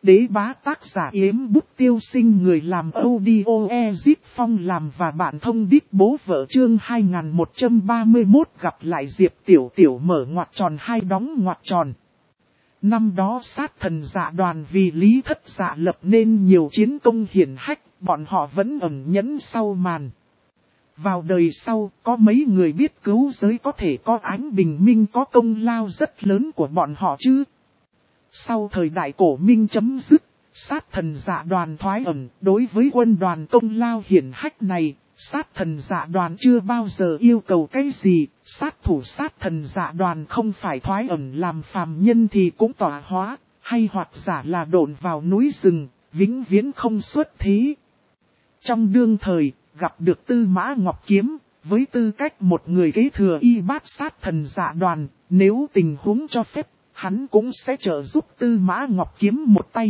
đế bá tác giả Yếm Bút Tiêu Sinh, người làm audio Ezip Phong làm và bạn thông đít bố vợ. Chương 2131 gặp lại Diệp Tiểu Tiểu mở ngoặc tròn hai đóng ngoặc tròn. Năm đó sát thần dạ đoàn vì Lý Thất Dạ lập nên nhiều chiến công hiển hách, bọn họ vẫn ẩn nhẫn sau màn. Vào đời sau, có mấy người biết cứu giới có thể có ánh bình minh có công lao rất lớn của bọn họ chứ. Sau thời đại cổ minh chấm dứt, sát thần dạ đoàn thoái ẩn, đối với quân đoàn công lao hiển hách này, sát thần dạ đoàn chưa bao giờ yêu cầu cái gì, sát thủ sát thần dạ đoàn không phải thoái ẩn làm phàm nhân thì cũng tỏa hóa, hay hoặc giả là độn vào núi rừng, vĩnh viễn không xuất thế. Trong đương thời, gặp được Tư Mã Ngọc Kiếm, với tư cách một người kế thừa y bát sát thần dạ đoàn, nếu tình huống cho phép, hắn cũng sẽ trợ giúp Tư Mã Ngọc Kiếm một tay.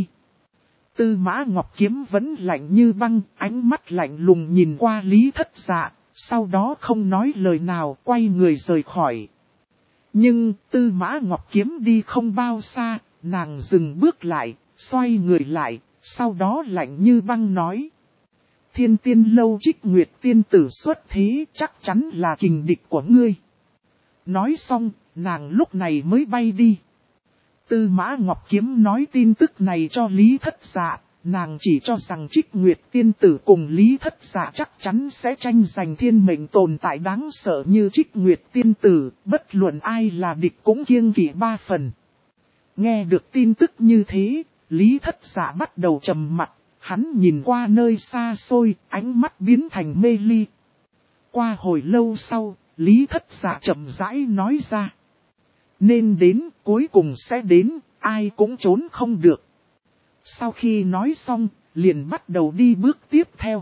Tư Mã Ngọc Kiếm vẫn lạnh như băng, ánh mắt lạnh lùng nhìn qua Lý Thất Dạ, sau đó không nói lời nào, quay người rời khỏi. Nhưng Tư Mã Ngọc Kiếm đi không bao xa, nàng dừng bước lại, xoay người lại, sau đó lạnh như băng nói: Thiên Tiên Lâu Trích Nguyệt tiên tử xuất thế, chắc chắn là kình địch của ngươi. Nói xong, nàng lúc này mới bay đi. Tư Mã Ngọc Kiếm nói tin tức này cho Lý Thất Dạ, nàng chỉ cho rằng Trích Nguyệt tiên tử cùng Lý Thất Dạ chắc chắn sẽ tranh giành thiên mệnh tồn tại đáng sợ như Trích Nguyệt tiên tử, bất luận ai là địch cũng kiêng kỵ 3 phần. Nghe được tin tức như thế, Lý Thất Dạ bắt đầu trầm mặt, hắn nhìn qua nơi xa xôi, ánh mắt biến thành mê ly. Qua hồi lâu sau, Lý Thất Dạ chậm rãi nói ra: Nên đến, cuối cùng sẽ đến, ai cũng trốn không được. Sau khi nói xong, liền bắt đầu đi bước tiếp theo.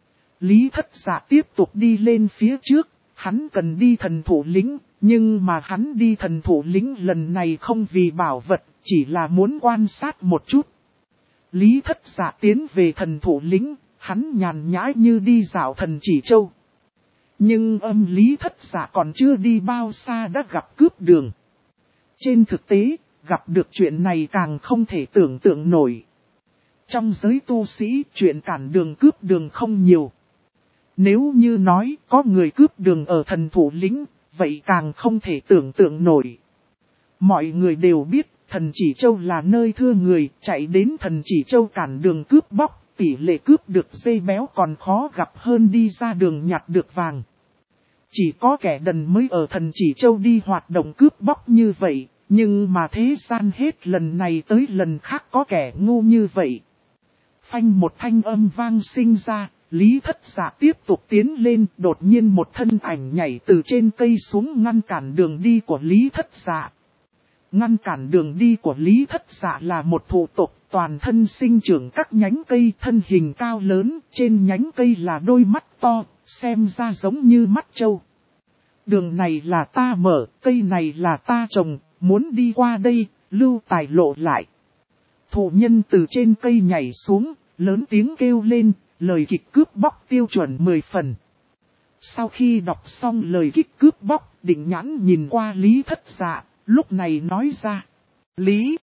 Lý Thất Dạ tiếp tục đi lên phía trước, hắn cần đi thần thủ lĩnh, nhưng mà hắn đi thần thủ lĩnh lần này không vì bảo vật, chỉ là muốn quan sát một chút. Lý Thất Dạ tiến về thần thủ lĩnh, hắn nhàn nhã như đi dạo Thần Chỉ Châu. Nhưng Lý Thất Dạ còn chưa đi bao xa đã gặp cướp đường. Trên thực tế, gặp được chuyện này càng không thể tưởng tượng nổi. Trong giới tu sĩ, chuyện cản đường cướp đường không nhiều. Nếu như nói có người cướp đường ở thần thủ lĩnh, vậy càng không thể tưởng tượng nổi. Mọi người đều biết, Thần Chỉ Châu là nơi thưa người, chạy đến Thần Chỉ Châu cản đường cướp bóc, tỷ lệ cướp được dây béo còn khó gặp hơn đi ra đường nhặt được vàng. Chỉ có kẻ đần mới ở Thần Chỉ Châu đi hoạt động cướp bóc như vậy, nhưng mà thế gian hết lần này tới lần khác có kẻ ngu như vậy. Phanh một thanh âm vang sinh ra, Lý Thất Dạ tiếp tục tiến lên, đột nhiên một thân ảnh nhảy từ trên cây xuống ngăn cản đường đi của Lý Thất Dạ. Ngăn cản đường đi của Lý Thất Dạ là một thủ tộc, toàn thân sinh trưởng các nhánh cây, thân hình cao lớn, trên nhánh cây là đôi mắt to, xem ra giống như mắt trâu. Đường này là ta mở, cây này là ta trồng, muốn đi qua đây, lưu tài lộ lại. Thủ nhân từ trên cây nhảy xuống, lớn tiếng kêu lên, lời kịch cướp bóc tiêu chuẩn 10 phần. Sau khi đọc xong lời kịch cướp bóc, Định Nhãn nhìn qua Lý Thất Dạ, lúc này nói ra: Lý!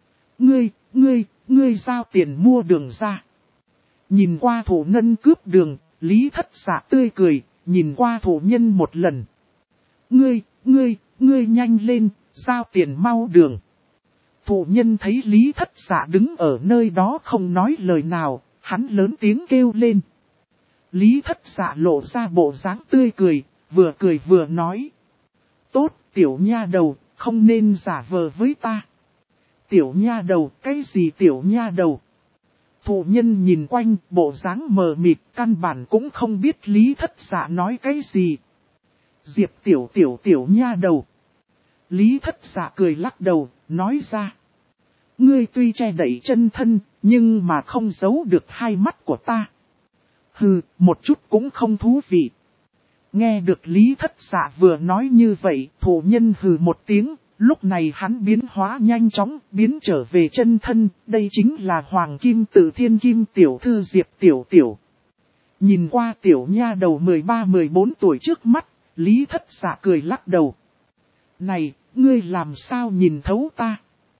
Ngươi giao tiền mua đường ra. Nhìn qua thủ nhân cướp đường, Lý Thất Dạ tươi cười, nhìn qua thủ nhân một lần. Ngươi nhanh lên, giao tiền mau đường. Thủ nhân thấy Lý Thất Dạ đứng ở nơi đó không nói lời nào, hắn lớn tiếng kêu lên. Lý Thất Dạ lộ ra bộ dáng tươi cười vừa nói: Tốt, tiểu nha đầu, không nên giả vờ với ta. Tiểu nha đầu, cái gì tiểu nha đầu? Thủ nhân nhìn quanh, bộ dáng mờ mịt, căn bản cũng không biết Lý Thất Dạ nói cái gì. Diệp tiểu nha đầu. Lý Thất Dạ cười lắc đầu, nói ra: Ngươi tuy che đậy chân thân, nhưng mà không giấu được hai mắt của ta. Hừ, một chút cũng không thú vị. Nghe được Lý Thất Dạ vừa nói như vậy, thủ nhân hừ một tiếng, lúc này hắn biến hóa nhanh chóng, biến trở về chân thân, đây chính là Hoàng Kim Tự Thiên Kim tiểu thư Diệp Tiểu Tiểu. Nhìn qua tiểu nha đầu 13-14 tuổi trước mắt, Lý Thất Dạ cười lắc đầu. Này, ngươi làm sao nhìn thấu ta?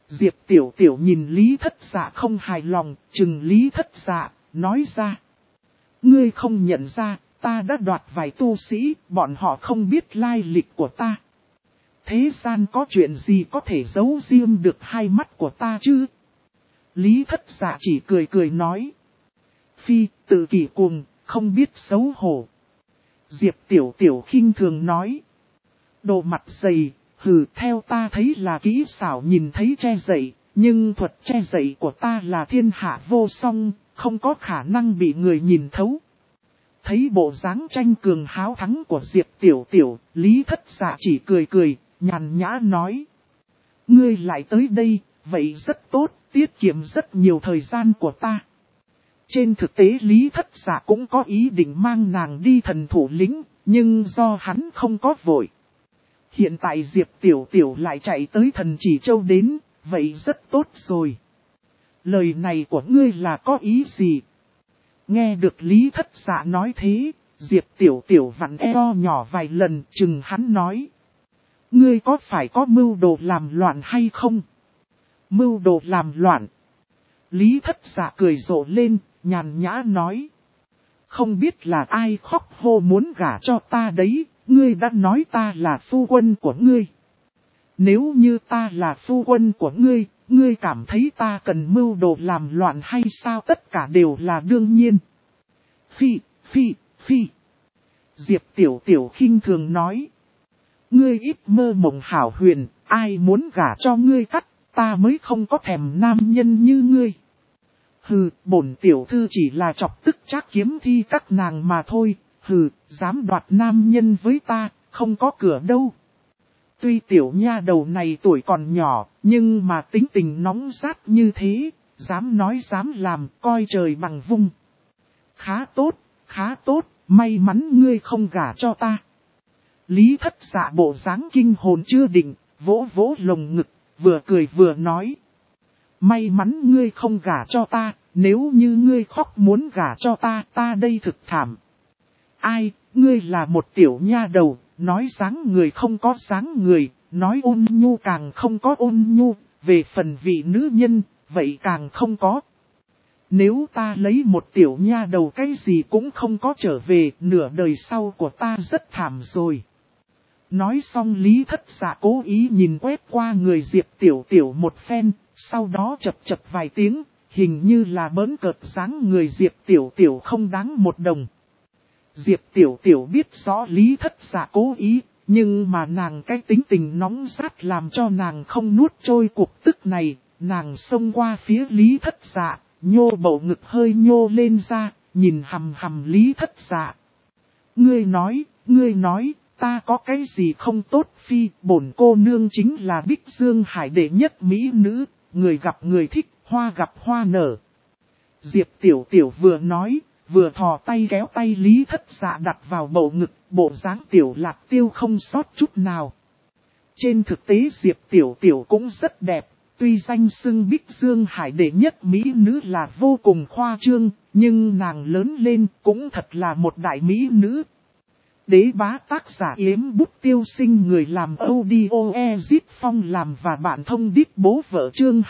Diệp Tiểu Tiểu nhìn Lý Thất Dạ không hài lòng, chừng Lý Thất Dạ, nói ra. Ngươi không nhận ra, ta đã đoạt vài tu sĩ, bọn họ không biết lai lịch của ta. Thế gian có chuyện gì có thể giấu riêng được hai mắt của ta chứ? Lý Thất Dạ chỉ cười cười nói. Phi, tự kỷ cuồng, không biết xấu hổ. Diệp Tiểu Tiểu khinh thường nói. Đồ mặt dày, hừ, theo ta thấy là kỹ xảo nhìn thấy che dậy, nhưng thuật che dậy của ta là thiên hạ vô song, không có khả năng bị người nhìn thấu. Thấy bộ dáng tranh cường háo thắng của Diệp Tiểu Tiểu, Lý Thất Dạ chỉ cười cười, nhàn nhã nói. Ngươi lại tới đây, vậy rất tốt, tiết kiệm rất nhiều thời gian của ta. Trên thực tế Lý Thất Dạ cũng có ý định mang nàng đi thần thủ lĩnh, nhưng do hắn không có vội. Hiện tại Diệp Tiểu Tiểu lại chạy tới thần chỉ châu đến, vậy rất tốt rồi. Lời này của ngươi là có ý gì? Nghe được Lý Thất Dạ nói thế, Diệp Tiểu Tiểu vặn eo nhỏ vài lần chừng hắn nói. Ngươi có phải có mưu đồ làm loạn hay không? Mưu đồ làm loạn. Lý Thất Dạ cười rộ lên, nhàn nhã nói. Không biết là ai khóc hô muốn gả cho ta đấy, ngươi đã nói ta là phu quân của ngươi. Nếu như ta là phu quân của ngươi, ngươi cảm thấy ta cần mưu đồ làm loạn hay sao? Tất cả đều là đương nhiên. Phi. Diệp Tiểu Tiểu khinh thường nói. Ngươi ít mơ mộng hảo huyền, ai muốn gả cho ngươi cắt, ta mới không có thèm nam nhân như ngươi. Hừ, bổn tiểu thư chỉ là chọc tức Trác Kiếm Thi các nàng mà thôi, hừ, dám đoạt nam nhân với ta, không có cửa đâu. Tuy tiểu nha đầu này tuổi còn nhỏ, nhưng mà tính tình nóng rát như thế, dám nói dám làm, coi trời bằng vung. Khá tốt, may mắn ngươi không gả cho ta. Lý Thất Dạ bộ dáng kinh hồn chưa định, vỗ vỗ lồng ngực, vừa cười vừa nói. May mắn ngươi không gả cho ta, nếu như ngươi khóc muốn gả cho ta, ta đây thực thảm. Ai, ngươi là một tiểu nha đầu, nói dáng người không có dáng người, nói ôn nhu càng không có ôn nhu, về phần vị nữ nhân, vậy càng không có. Nếu ta lấy một tiểu nha đầu cái gì cũng không có trở về, nửa đời sau của ta rất thảm rồi. Nói xong Lý Thất Dạ cố ý nhìn quét qua người Diệp Tiểu Tiểu một phen, sau đó chập vài tiếng, hình như là bỡn cợt dáng người Diệp Tiểu Tiểu không đáng một đồng. Diệp Tiểu Tiểu biết rõ Lý Thất Dạ cố ý, nhưng mà nàng cái tính tình nóng rát làm cho nàng không nuốt trôi cuộc tức này, nàng xông qua phía Lý Thất Dạ, nhô bầu ngực hơi nhô lên ra, nhìn hầm Lý Thất Dạ. Ngươi nói, ta có cái gì không tốt? Phi, bổn cô nương chính là Bích Dương Hải đệ nhất mỹ nữ, người gặp người thích, hoa gặp hoa nở. Diệp Tiểu Tiểu vừa nói, vừa thò tay kéo tay Lý Thất Dạ đặt vào bầu ngực, bộ dáng Tiểu Lạc Tiêu không sót chút nào. Trên thực tế Diệp Tiểu Tiểu cũng rất đẹp, tuy danh xưng Bích Dương Hải đệ nhất mỹ nữ là vô cùng khoa trương, nhưng nàng lớn lên cũng thật là một đại mỹ nữ. Đế bá tác giả Yếm Bút Tiêu Sinh, người làm audio Ezit Phong làm và bạn thông đít bố vợ chương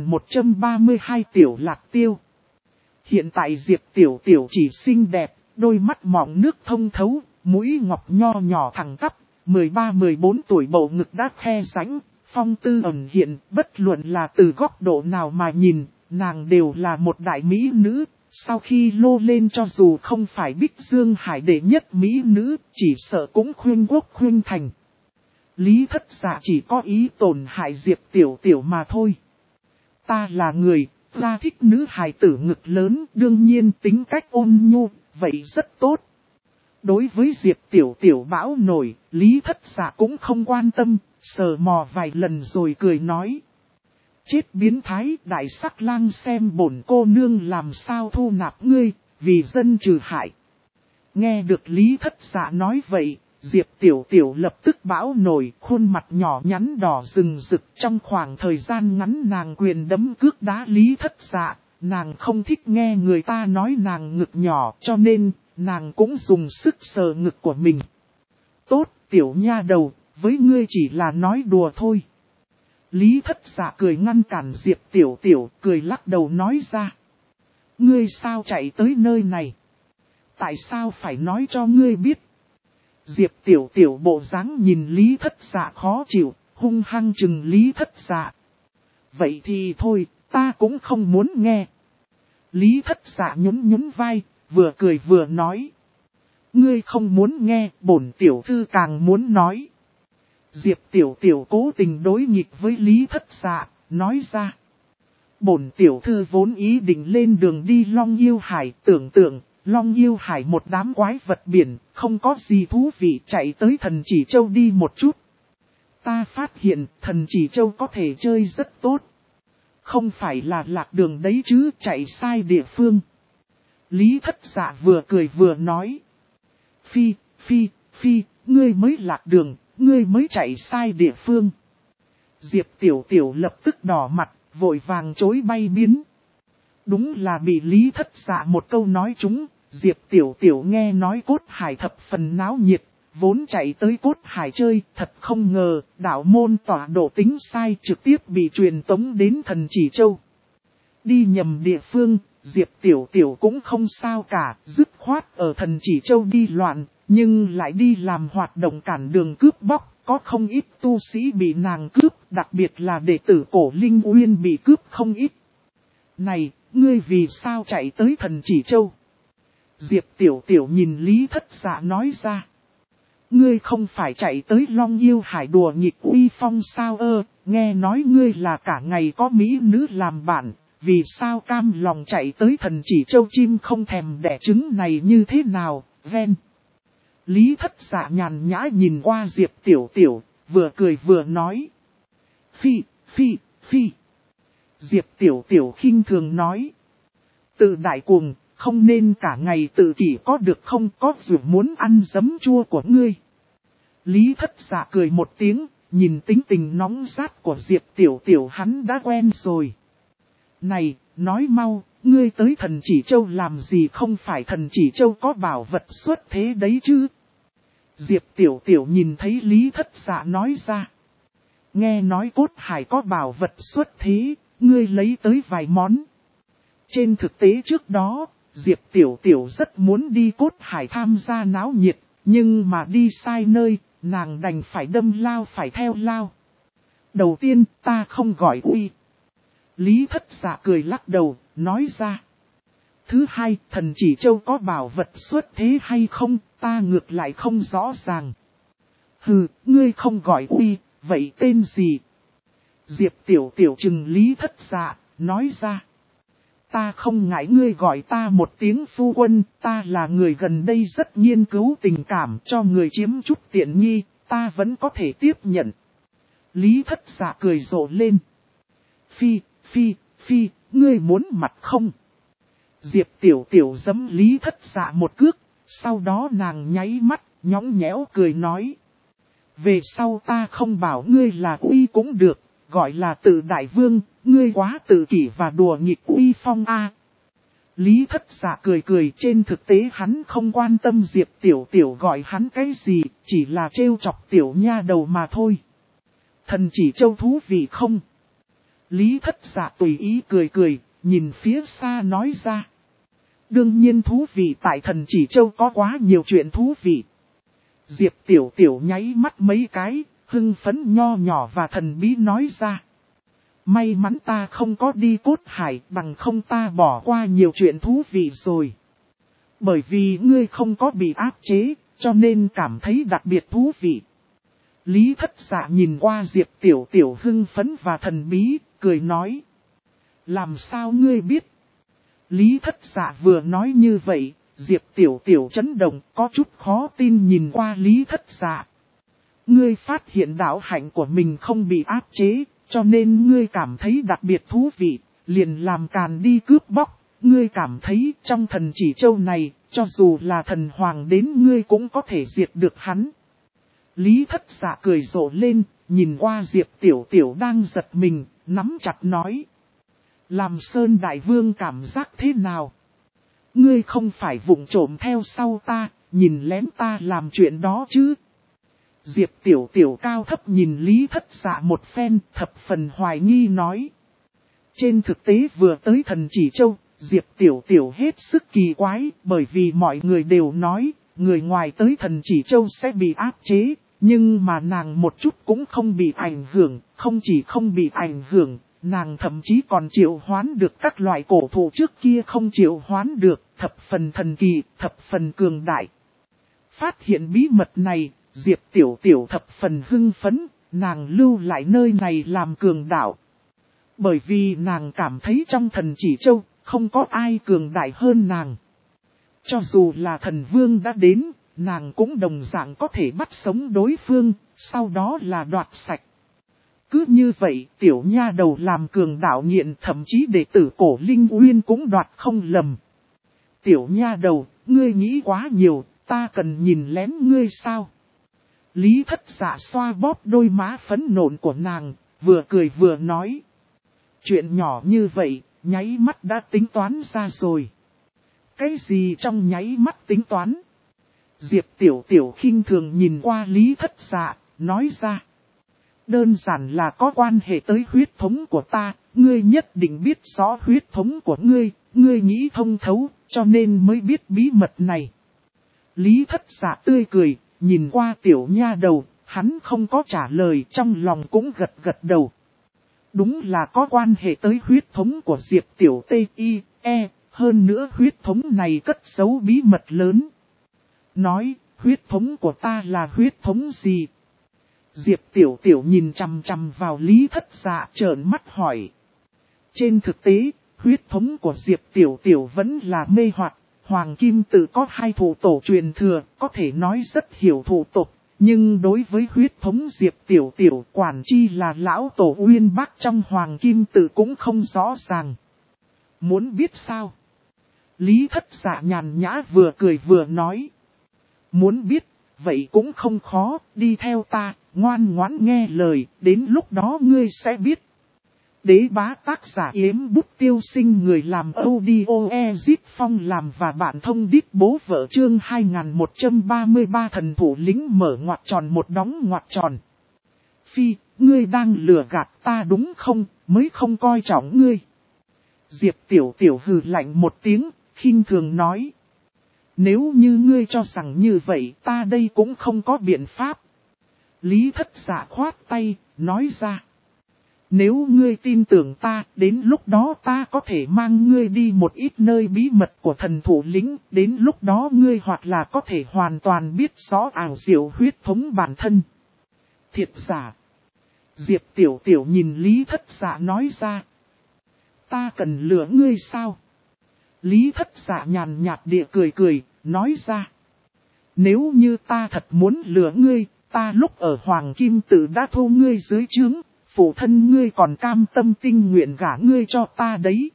2132 Tiểu Lạc Tiêu. Hiện tại Diệp Tiểu Tiểu chỉ xinh đẹp, đôi mắt mọng nước thông thấu, mũi ngọc nho nhỏ thẳng tắp, 13-14 tuổi bầu ngực đã khe rãnh, phong tư ẩn hiện, bất luận là từ góc độ nào mà nhìn, nàng đều là một đại mỹ nữ. Sau khi lô lên cho dù không phải Bích Dương Hải đệ nhất mỹ nữ, chỉ sợ cũng khuyên quốc khuyên thành. Lý Thất Dạ chỉ có ý tổn hại Diệp Tiểu Tiểu mà thôi. Ta là người, ta thích nữ hài tử ngực lớn, đương nhiên tính cách ôn nhu, vậy rất tốt. Đối với Diệp Tiểu Tiểu bão nổi, Lý Thất Dạ cũng không quan tâm, sờ mò vài lần rồi cười nói. Chết biến thái, đại sắc lang, xem bổn cô nương làm sao thu nạp ngươi, vì dân trừ hại. Nghe được Lý Thất Dạ nói vậy, Diệp Tiểu Tiểu lập tức bão nổi, khuôn mặt nhỏ nhắn đỏ rừng rực. Trong khoảng thời gian ngắn nàng quyền đấm cước đá Lý Thất Dạ, nàng không thích nghe người ta nói nàng ngực nhỏ, cho nên nàng cũng dùng sức sờ ngực của mình. Tốt, tiểu nha đầu, với ngươi chỉ là nói đùa thôi. Lý Thất Dạ cười ngăn cản Diệp Tiểu Tiểu, cười lắc đầu nói ra. Ngươi sao chạy tới nơi này? Tại sao phải nói cho ngươi biết? Diệp Tiểu Tiểu bộ dáng nhìn Lý Thất Dạ khó chịu, hung hăng chừng Lý Thất Dạ. Vậy thì thôi, ta cũng không muốn nghe. Lý Thất Dạ nhún vai, vừa cười vừa nói. Ngươi không muốn nghe, bổn tiểu thư càng muốn nói. Diệp Tiểu Tiểu cố tình đối nghịch với Lý Thất Dạ, nói ra. Bổn tiểu thư vốn ý định lên đường đi Long Yêu Hải, tưởng tượng, Long Yêu Hải một đám quái vật biển, không có gì thú vị, chạy tới Thần Chỉ Châu đi một chút. Ta phát hiện Thần Chỉ Châu có thể chơi rất tốt. Không phải là lạc đường đấy chứ, chạy sai địa phương. Lý Thất Dạ vừa cười vừa nói. Phi, ngươi mới lạc đường, ngươi mới chạy sai địa phương. Diệp Tiểu Tiểu lập tức đỏ mặt, vội vàng chối bay biến. Đúng là bị Lý Thất Dạ một câu nói trúng, Diệp Tiểu Tiểu nghe nói Cốt Hải thập phần náo nhiệt, vốn chạy tới Cốt Hải chơi, thật không ngờ, đạo môn tọa độ tính sai trực tiếp bị truyền tống đến Thần Chỉ Châu. Đi nhầm địa phương, Diệp Tiểu Tiểu cũng không sao cả, dứt khoát ở Thần Chỉ Châu đi loạn, nhưng lại đi làm hoạt động cản đường cướp bóc, có không ít tu sĩ bị nàng cướp, đặc biệt là đệ tử Cổ Linh Uyên bị cướp không ít. Này, ngươi vì sao chạy tới Thần Chỉ Châu? Diệp Tiểu Tiểu nhìn Lý Thất Dạ nói ra. Ngươi không phải chạy tới Long Yêu Hải đùa nghịch uy phong sao nghe nói ngươi là cả ngày có mỹ nữ làm bạn, vì sao cam lòng chạy tới Thần Chỉ Châu chim không thèm đẻ trứng này như thế nào, ven. Lý Thất Dạ nhàn nhã nhìn qua Diệp Tiểu Tiểu, vừa cười vừa nói. Phi. Diệp Tiểu Tiểu khinh thường nói. Tự đại cuồng, không nên cả ngày tự kỷ có được không, có dù muốn ăn giấm chua của ngươi. Lý Thất Dạ cười một tiếng, nhìn tính tình nóng rát của Diệp Tiểu Tiểu hắn đã quen rồi. Này, nói mau, ngươi tới Thần Chỉ Châu làm gì, không phải Thần Chỉ Châu có bảo vật xuất thế đấy chứ? Diệp Tiểu Tiểu nhìn thấy Lý Thất Dạ nói ra. Nghe nói Cốt Hải có bảo vật xuất thế, ngươi lấy tới vài món. Trên thực tế trước đó, Diệp Tiểu Tiểu rất muốn đi Cốt Hải tham gia náo nhiệt, nhưng mà đi sai nơi, nàng đành phải đâm lao phải theo lao. Đầu tiên ta không gọi uy. Lý Thất Dạ cười lắc đầu, nói ra. Thứ hai, Thần Chỉ Châu có bảo vật xuất thế hay không, ta ngược lại không rõ ràng. Hừ, ngươi không gọi uy, vậy tên gì? Diệp Tiểu Tiểu chừng Lý Thất Dạ, nói ra. Ta không ngại ngươi gọi ta một tiếng phu quân, ta là người gần đây rất nghiên cứu tình cảm, cho người chiếm chút tiện nghi, ta vẫn có thể tiếp nhận. Lý Thất Dạ cười rộ lên. Phi, ngươi muốn mặt không? Diệp Tiểu Tiểu giẫm Lý Thất Dạ một cước, sau đó nàng nháy mắt, nhõng nhẽo cười nói. Về sau ta không bảo ngươi là uy cũng được, gọi là tự đại vương, ngươi quá tự kỷ và đùa nghịch uy phong a. Lý Thất Dạ cười trên thực tế hắn không quan tâm Diệp Tiểu Tiểu gọi hắn cái gì, chỉ là trêu chọc tiểu nha đầu mà thôi. Thần Chỉ Châu thú vị không? Lý Thất Dạ tùy ý cười, nhìn phía xa nói ra. Đương nhiên thú vị, tại Thần Chỉ Châu có quá nhiều chuyện thú vị. Diệp Tiểu Tiểu nháy mắt mấy cái, hưng phấn nho nhỏ và thần bí nói ra. May mắn ta không có đi Cốt Hải, bằng không ta bỏ qua nhiều chuyện thú vị rồi. Bởi vì ngươi không có bị áp chế, cho nên cảm thấy đặc biệt thú vị. Lý Thất Dạ nhìn qua Diệp Tiểu Tiểu hưng phấn và thần bí, cười nói. Làm sao ngươi biết? Lý Thất Dạ vừa nói như vậy, Diệp Tiểu Tiểu chấn động, có chút khó tin nhìn qua Lý Thất Dạ. Ngươi phát hiện đạo hạnh của mình không bị áp chế, cho nên ngươi cảm thấy đặc biệt thú vị, liền làm càn đi cướp bóc. Ngươi cảm thấy trong Thần Chỉ Châu này, cho dù là thần hoàng đến ngươi cũng có thể diệt được hắn. Lý Thất Dạ cười rộ lên, nhìn qua Diệp Tiểu Tiểu đang giật mình, nắm chặt nói. Làm Sơn Đại Vương cảm giác thế nào? Ngươi không phải vụng trộm theo sau ta, nhìn lén ta làm chuyện đó chứ? Diệp Tiểu Tiểu cao thấp nhìn Lý Thất Dạ một phen, thập phần hoài nghi nói. Trên thực tế vừa tới Thần Chỉ Châu, Diệp Tiểu Tiểu hết sức kỳ quái, bởi vì mọi người đều nói, người ngoài tới Thần Chỉ Châu sẽ bị áp chế, nhưng mà nàng một chút cũng không bị ảnh hưởng, không chỉ không bị ảnh hưởng, nàng thậm chí còn triệu hoán được các loại cổ thụ trước kia không triệu hoán được, thập phần thần kỳ, thập phần cường đại. Phát hiện bí mật này, Diệp Tiểu Tiểu thập phần hưng phấn, nàng lưu lại nơi này làm cường đạo. Bởi vì nàng cảm thấy trong Thần Chỉ Châu, không có ai cường đại hơn nàng. Cho dù là thần vương đã đến, nàng cũng đồng dạng có thể bắt sống đối phương, sau đó là đoạt sạch. Cứ như vậy, tiểu nha đầu làm cường đạo nghiện, thậm chí đệ tử Cổ Linh Uyên cũng đoạt không lầm. Tiểu nha đầu, ngươi nghĩ quá nhiều, ta cần nhìn lén ngươi sao? Lý Thất Dạ xoa bóp đôi má phấn nộn của nàng, vừa cười vừa nói. Chuyện nhỏ như vậy, nháy mắt đã tính toán ra rồi. Cái gì trong nháy mắt tính toán? Diệp Tiểu Tiểu khinh thường nhìn qua Lý Thất Dạ, nói ra. Đơn giản là có quan hệ tới huyết thống của ta, ngươi nhất định biết rõ huyết thống của ngươi, ngươi nghĩ thông thấu, cho nên mới biết bí mật này. Lý Thất Dạ tươi cười, nhìn qua tiểu nha đầu, hắn không có trả lời, trong lòng cũng gật gật đầu. Đúng là có quan hệ tới huyết thống của Diệp Tiểu T.I.E, hơn nữa huyết thống này cất giấu bí mật lớn. Nói, huyết thống của ta là huyết thống gì? Diệp Tiểu Tiểu nhìn chằm chằm vào Lý Thất Dạ trợn mắt hỏi. Trên thực tế, huyết thống của Diệp Tiểu Tiểu vẫn là mê hoặc. Hoàng Kim Tự có 2 thủ tổ truyền thừa, có thể nói rất hiểu thủ tục. Nhưng đối với huyết thống Diệp Tiểu Tiểu quản chi là lão tổ Uyên Bác trong Hoàng Kim Tự cũng không rõ ràng. Muốn biết sao? Lý Thất Dạ nhàn nhã vừa cười vừa nói. Muốn biết, vậy cũng không khó, đi theo ta, ngoan ngoãn nghe lời, đến lúc đó ngươi sẽ biết. Đế bá tác giả Yếm Bút Tiêu Sinh, người làm audio Ezip Phong làm và bạn thông đít bố vợ chương 2133 thần thủ lĩnh mở ngoặc tròn một đóng ngoặc tròn. Phi, ngươi đang lừa gạt ta đúng không, mới không coi trọng ngươi. Diệp Tiểu Tiểu hừ lạnh một tiếng, khinh thường nói. Nếu như ngươi cho rằng như vậy ta đây cũng không có biện pháp. Lý Thất Dạ khoát tay, nói ra. Nếu ngươi tin tưởng ta, đến lúc đó ta có thể mang ngươi đi một ít nơi bí mật của thần thủ lĩnh, đến lúc đó ngươi hoặc là có thể hoàn toàn biết rõ ảo diệu huyết thống bản thân. Thiệt giả. Diệp Tiểu Tiểu nhìn Lý Thất Dạ nói ra. Ta cần lừa ngươi sao? Lý Thất Dạ nhàn nhạt địa cười cười, nói ra. Nếu như ta thật muốn lừa ngươi, ta lúc ở Hoàng Kim Tự đã thu ngươi dưới trướng. Phụ thân ngươi còn cam tâm tình nguyện gả ngươi cho ta đấy.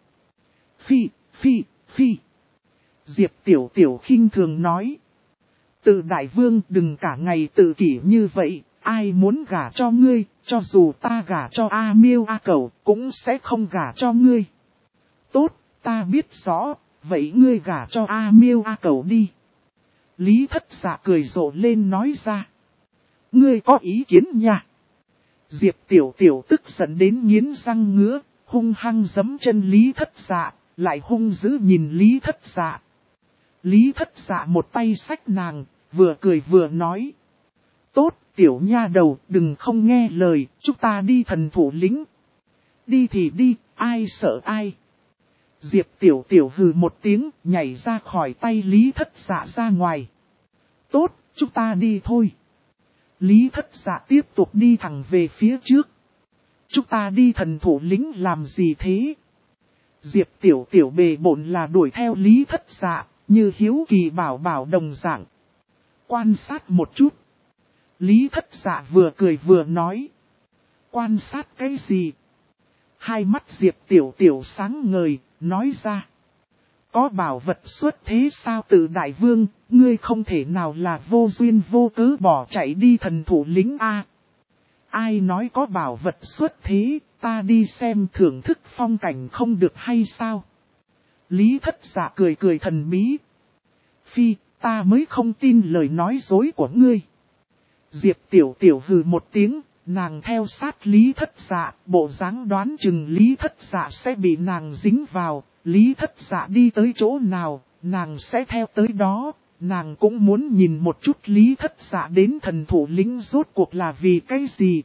Phi. Diệp Tiểu Tiểu khinh thường nói. Tự đại vương đừng cả ngày tự kỷ như vậy, ai muốn gả cho ngươi, cho dù ta gả cho A Miêu A Cẩu, cũng sẽ không gả cho ngươi. Tốt, ta biết rõ, vậy ngươi gả cho A Miêu A Cẩu đi. Lý Thất Dạ cười rộ lên nói ra. Ngươi có ý kiến nha. Diệp Tiểu Tiểu tức giận đến nghiến răng ngứa, hung hăng giẫm chân Lý Thất Dạ, lại hung dữ nhìn Lý Thất Dạ. Lý Thất Dạ một tay xách nàng, vừa cười vừa nói. Tốt, tiểu nha đầu, đừng không nghe lời, chúng ta đi thần thủ lĩnh. Đi thì đi, ai sợ ai. Diệp Tiểu Tiểu hừ một tiếng, nhảy ra khỏi tay Lý Thất Dạ ra ngoài. Tốt, chúng ta đi thôi. Lý Thất Dạ tiếp tục đi thẳng về phía trước. Chúng ta đi thần thủ lĩnh làm gì thế? Diệp Tiểu Tiểu bề bộn là đuổi theo Lý Thất Dạ, như hiếu kỳ bảo bảo đồng dạng. Quan sát một chút. Lý Thất Dạ vừa cười vừa nói. Quan sát cái gì? Hai mắt Diệp Tiểu Tiểu sáng ngời, nói ra. Có bảo vật xuất thế sao Tự đại vương, ngươi không thể nào là vô duyên vô cớ bỏ chạy đi thần thủ lĩnh A. Ai nói có bảo vật xuất thế, ta đi xem thưởng thức phong cảnh không được hay sao? Lý Thất Dạ cười cười thần bí. Phi, ta mới không tin lời nói dối của ngươi. Diệp Tiểu Tiểu hừ một tiếng, nàng theo sát Lý Thất Dạ, bộ dáng đoán chừng Lý Thất Dạ sẽ bị nàng dính vào, Lý Thất Dạ đi tới chỗ nào, nàng sẽ theo tới đó, nàng cũng muốn nhìn một chút Lý Thất Dạ đến thần thủ lĩnh rốt cuộc là vì cái gì.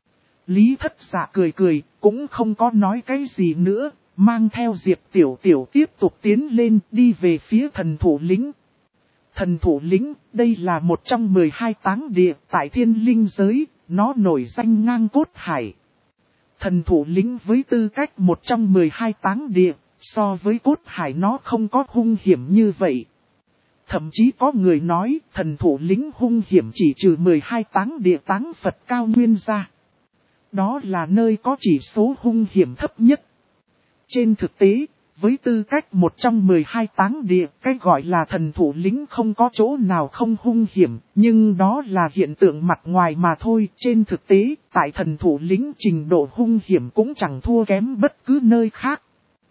Lý Thất Dạ cười cười, cũng không có nói cái gì nữa, mang theo Diệp Tiểu Tiểu tiếp tục tiến lên đi về phía thần thủ lĩnh. Thần thủ lĩnh, đây là một trong 12 táng địa tại thiên linh giới, nó nổi danh ngang cốt hải. Thần thủ lĩnh với tư cách một trong 12 táng địa, so với cốt hải nó không có hung hiểm như vậy. Thậm chí có người nói thần thủ lĩnh hung hiểm chỉ trừ 12 táng địa táng Phật cao nguyên ra. Đó là nơi có chỉ số hung hiểm thấp nhất. Trên thực tế, với tư cách một trong 12 táng địa, cái gọi là thần thủ lĩnh không có chỗ nào không hung hiểm, nhưng đó là hiện tượng mặt ngoài mà thôi. Trên thực tế, tại thần thủ lĩnh trình độ hung hiểm cũng chẳng thua kém bất cứ nơi khác.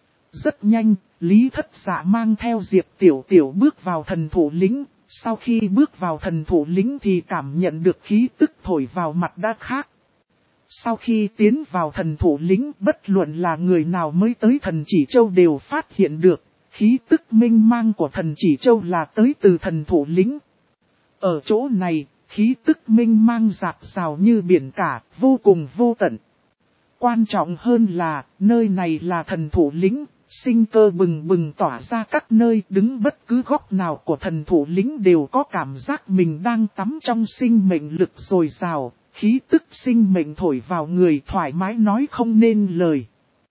Rất nhanh, Lý Thất Dạ mang theo Diệp Tiểu Tiểu bước vào thần thủ lĩnh, sau khi bước vào thần thủ lĩnh thì cảm nhận được khí tức thổi vào mặt đã khác. Sau khi tiến vào thần thủ lĩnh, bất luận là người nào mới tới thần chỉ châu đều phát hiện được, khí tức minh mang của thần chỉ châu là tới từ thần thủ lĩnh. Ở chỗ này, khí tức minh mang dạt dào như biển cả, vô cùng vô tận. Quan trọng hơn là, nơi này là thần thủ lĩnh, sinh cơ bừng bừng tỏa ra các nơi, đứng bất cứ góc nào của thần thủ lĩnh đều có cảm giác mình đang tắm trong sinh mệnh lực dồi dào. Khí tức sinh mệnh thổi vào người thoải mái nói không nên lời.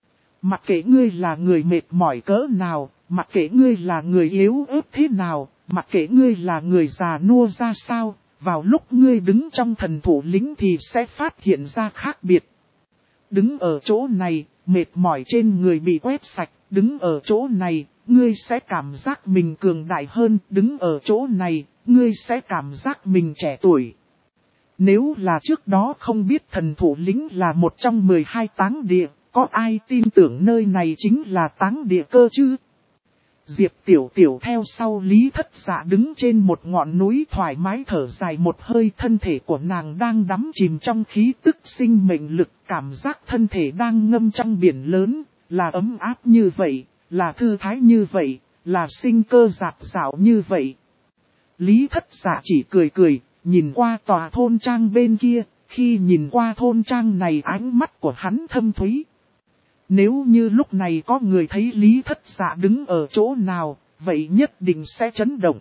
Mặc kệ ngươi là người mệt mỏi cỡ nào, mặc kệ ngươi là người yếu ớt thế nào, mặc kệ ngươi là người già nua ra sao, vào lúc ngươi đứng trong thần thủ lĩnh thì sẽ phát hiện ra khác biệt. Đứng ở chỗ này, mệt mỏi trên người bị quét sạch, đứng ở chỗ này, ngươi sẽ cảm giác mình cường đại hơn, đứng ở chỗ này, ngươi sẽ cảm giác mình trẻ tuổi. Nếu là trước đó không biết thần thủ lĩnh là một trong 12 táng địa, có ai tin tưởng nơi này chính là táng địa cơ chứ? Diệp Tiểu Tiểu theo sau Lý Thất Dạ đứng trên một ngọn núi thoải mái thở dài một hơi, thân thể của nàng đang đắm chìm trong khí tức sinh mệnh lực, cảm giác thân thể đang ngâm trong biển lớn, là ấm áp như vậy, là thư thái như vậy, là sinh cơ dạt dào như vậy. Lý Thất Dạ chỉ cười cười. Nhìn qua tòa thôn trang bên kia, khi nhìn qua thôn trang này ánh mắt của hắn thâm thúy. Nếu như lúc này có người thấy Lý Thất Dạ đứng ở chỗ nào, vậy nhất định sẽ chấn động.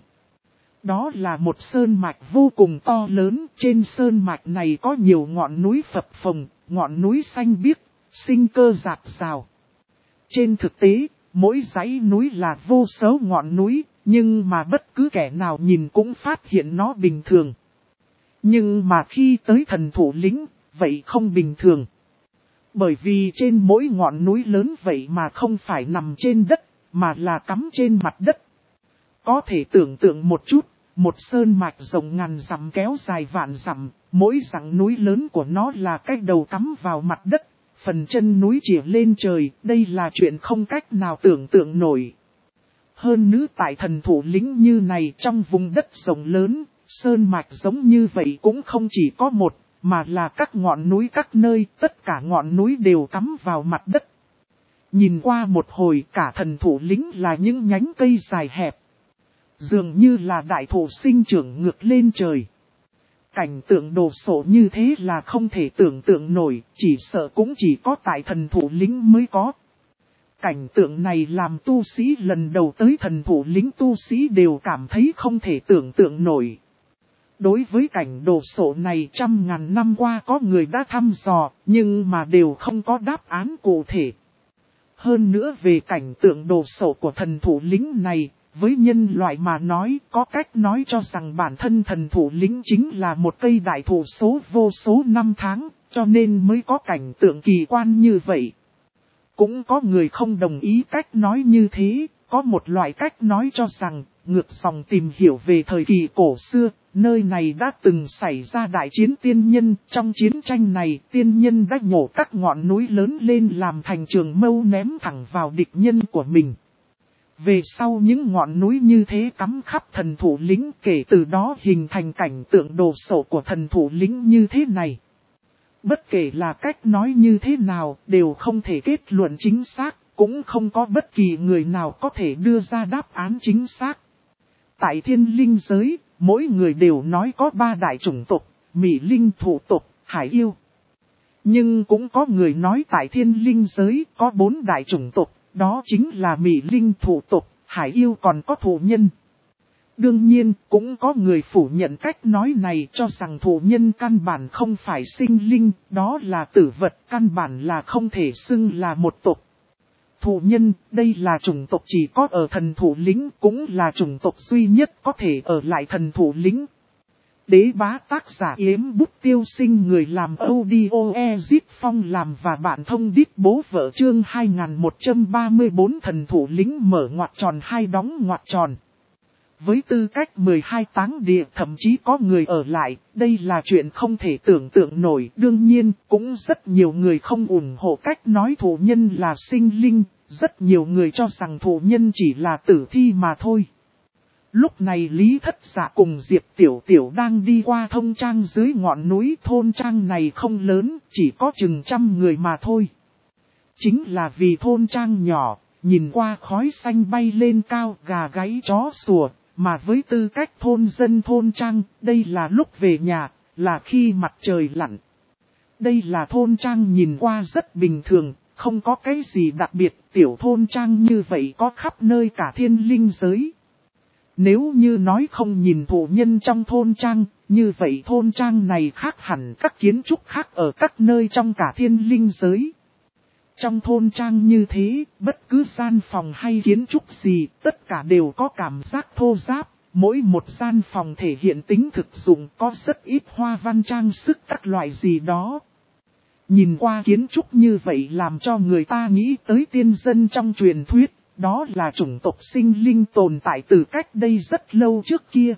Đó là một sơn mạch vô cùng to lớn, trên sơn mạch này có nhiều ngọn núi phập phồng, ngọn núi xanh biếc, sinh cơ dạt dào. Trên thực tế, mỗi dãy núi là vô số ngọn núi, nhưng mà bất cứ kẻ nào nhìn cũng phát hiện nó bình thường. Nhưng mà khi tới thần thủ lĩnh, vậy không bình thường. Bởi vì trên mỗi ngọn núi lớn vậy mà không phải nằm trên đất, mà là cắm trên mặt đất. Có thể tưởng tượng một chút, một sơn mạch rộng ngàn dặm kéo dài vạn dặm, mỗi dặn núi lớn của nó là cái đầu cắm vào mặt đất, phần chân núi chìa lên trời, đây là chuyện không cách nào tưởng tượng nổi. Hơn nữa tại thần thủ lĩnh như này trong vùng đất rộng lớn, sơn mạch giống như vậy cũng không chỉ có một, mà là các ngọn núi các nơi, tất cả ngọn núi đều cắm vào mặt đất. Nhìn qua một hồi cả thần thủ lĩnh là những nhánh cây dài hẹp. Dường như là đại thụ sinh trưởng ngược lên trời. Cảnh tượng đồ sộ như thế là không thể tưởng tượng nổi, chỉ sợ cũng chỉ có tại thần thủ lĩnh mới có. Cảnh tượng này làm tu sĩ lần đầu tới thần thủ lĩnh tu sĩ đều cảm thấy không thể tưởng tượng nổi. Đối với cảnh đồ sộ này 100.000 năm qua có người đã thăm dò, nhưng mà đều không có đáp án cụ thể. Hơn nữa về cảnh tượng đồ sộ của thần thủ lĩnh này, với nhân loại mà nói có cách nói cho rằng bản thân thần thủ lĩnh chính là một cây đại thụ số vô số năm tháng, cho nên mới có cảnh tượng kỳ quan như vậy. Cũng có người không đồng ý cách nói như thế, có một loại cách nói cho rằng, ngược dòng tìm hiểu về thời kỳ cổ xưa, nơi này đã từng xảy ra đại chiến tiên nhân, trong chiến tranh này tiên nhân đã nhổ các ngọn núi lớn lên làm thành trường mâu ném thẳng vào địch nhân của mình. Về sau những ngọn núi như thế cắm khắp thần thủ lĩnh, kể từ đó hình thành cảnh tượng đồ sộ của thần thủ lĩnh như thế này. Bất kể là cách nói như thế nào, đều không thể kết luận chính xác, cũng không có bất kỳ người nào có thể đưa ra đáp án chính xác. Tại thiên linh giới, mỗi người đều nói có 3 đại chủng tộc, Mị Linh Thụ tộc, Hải Yêu. Nhưng cũng có người nói tại thiên linh giới có 4 đại chủng tộc, đó chính là Mị Linh Thụ tộc, Hải Yêu còn có thụ nhân. Đương nhiên, cũng có người phủ nhận cách nói này, cho rằng thụ nhân căn bản không phải sinh linh, đó là tử vật, căn bản là không thể xưng là một tộc. Thụ nhân, đây là chủng tộc chỉ có ở thần thủ lĩnh, cũng là chủng tộc duy nhất có thể ở lại thần thủ lĩnh. Đế bá tác giả Yếm Bút Tiêu Sinh, người làm audio Ezit Phong làm và bạn thông đít bố vợ, chương 2134 thần thủ lĩnh mở ngoặc tròn 2 đóng ngoặc tròn. Với tư cách 12 táng địa thậm chí có người ở lại, đây là chuyện không thể tưởng tượng nổi. Đương nhiên, cũng rất nhiều người không ủng hộ cách nói thụ nhân là sinh linh, rất nhiều người cho rằng thụ nhân chỉ là tử thi mà thôi. Lúc này Lý Thất Dạ cùng Diệp Tiểu Tiểu đang đi qua thôn trang dưới ngọn núi. Thôn trang này không lớn, chỉ có chừng 100 người mà thôi. Chính là vì thôn trang nhỏ, nhìn qua khói xanh bay lên cao, gà gáy chó sủa. Mà với tư cách thôn dân thôn trang, đây là lúc về nhà, là khi mặt trời lặn. Đây là thôn trang nhìn qua rất bình thường, không có cái gì đặc biệt, tiểu thôn trang như vậy có khắp nơi cả thiên linh giới. Nếu như nói không nhìn thụ nhân trong thôn trang, như vậy thôn trang này khác hẳn các kiến trúc khác ở các nơi trong cả thiên linh giới. Trong thôn trang như thế, bất cứ gian phòng hay kiến trúc gì, tất cả đều có cảm giác thô ráp. Mỗi một gian phòng thể hiện tính thực dụng, có rất ít hoa văn trang sức các loại gì đó. Nhìn qua kiến trúc như vậy làm cho người ta nghĩ tới tiên dân trong truyền thuyết, đó là chủng tộc sinh linh tồn tại từ cách đây rất lâu trước kia.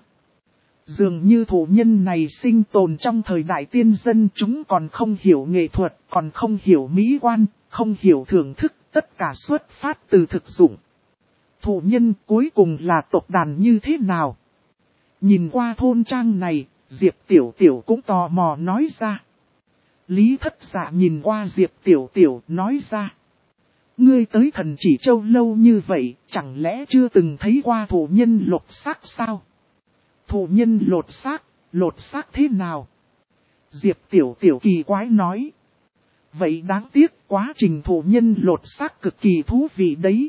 Dường như thụ nhân này sinh tồn trong thời đại tiên dân, chúng còn không hiểu nghệ thuật, còn không hiểu mỹ quan, không hiểu thưởng thức, tất cả xuất phát từ thực dụng. Thụ nhân cuối cùng là tộc đàn như thế nào? Nhìn qua thôn trang này, Diệp Tiểu Tiểu cũng tò mò nói ra. Lý Thất Dạ nhìn qua Diệp Tiểu Tiểu nói ra. Ngươi tới Thần Chỉ Châu lâu như vậy, chẳng lẽ chưa từng thấy qua thụ nhân lột xác sao? Thụ nhân lột xác thế nào? Diệp Tiểu Tiểu kỳ quái nói. Vậy đáng tiếc, quá trình thụ nhân lột xác cực kỳ thú vị đấy.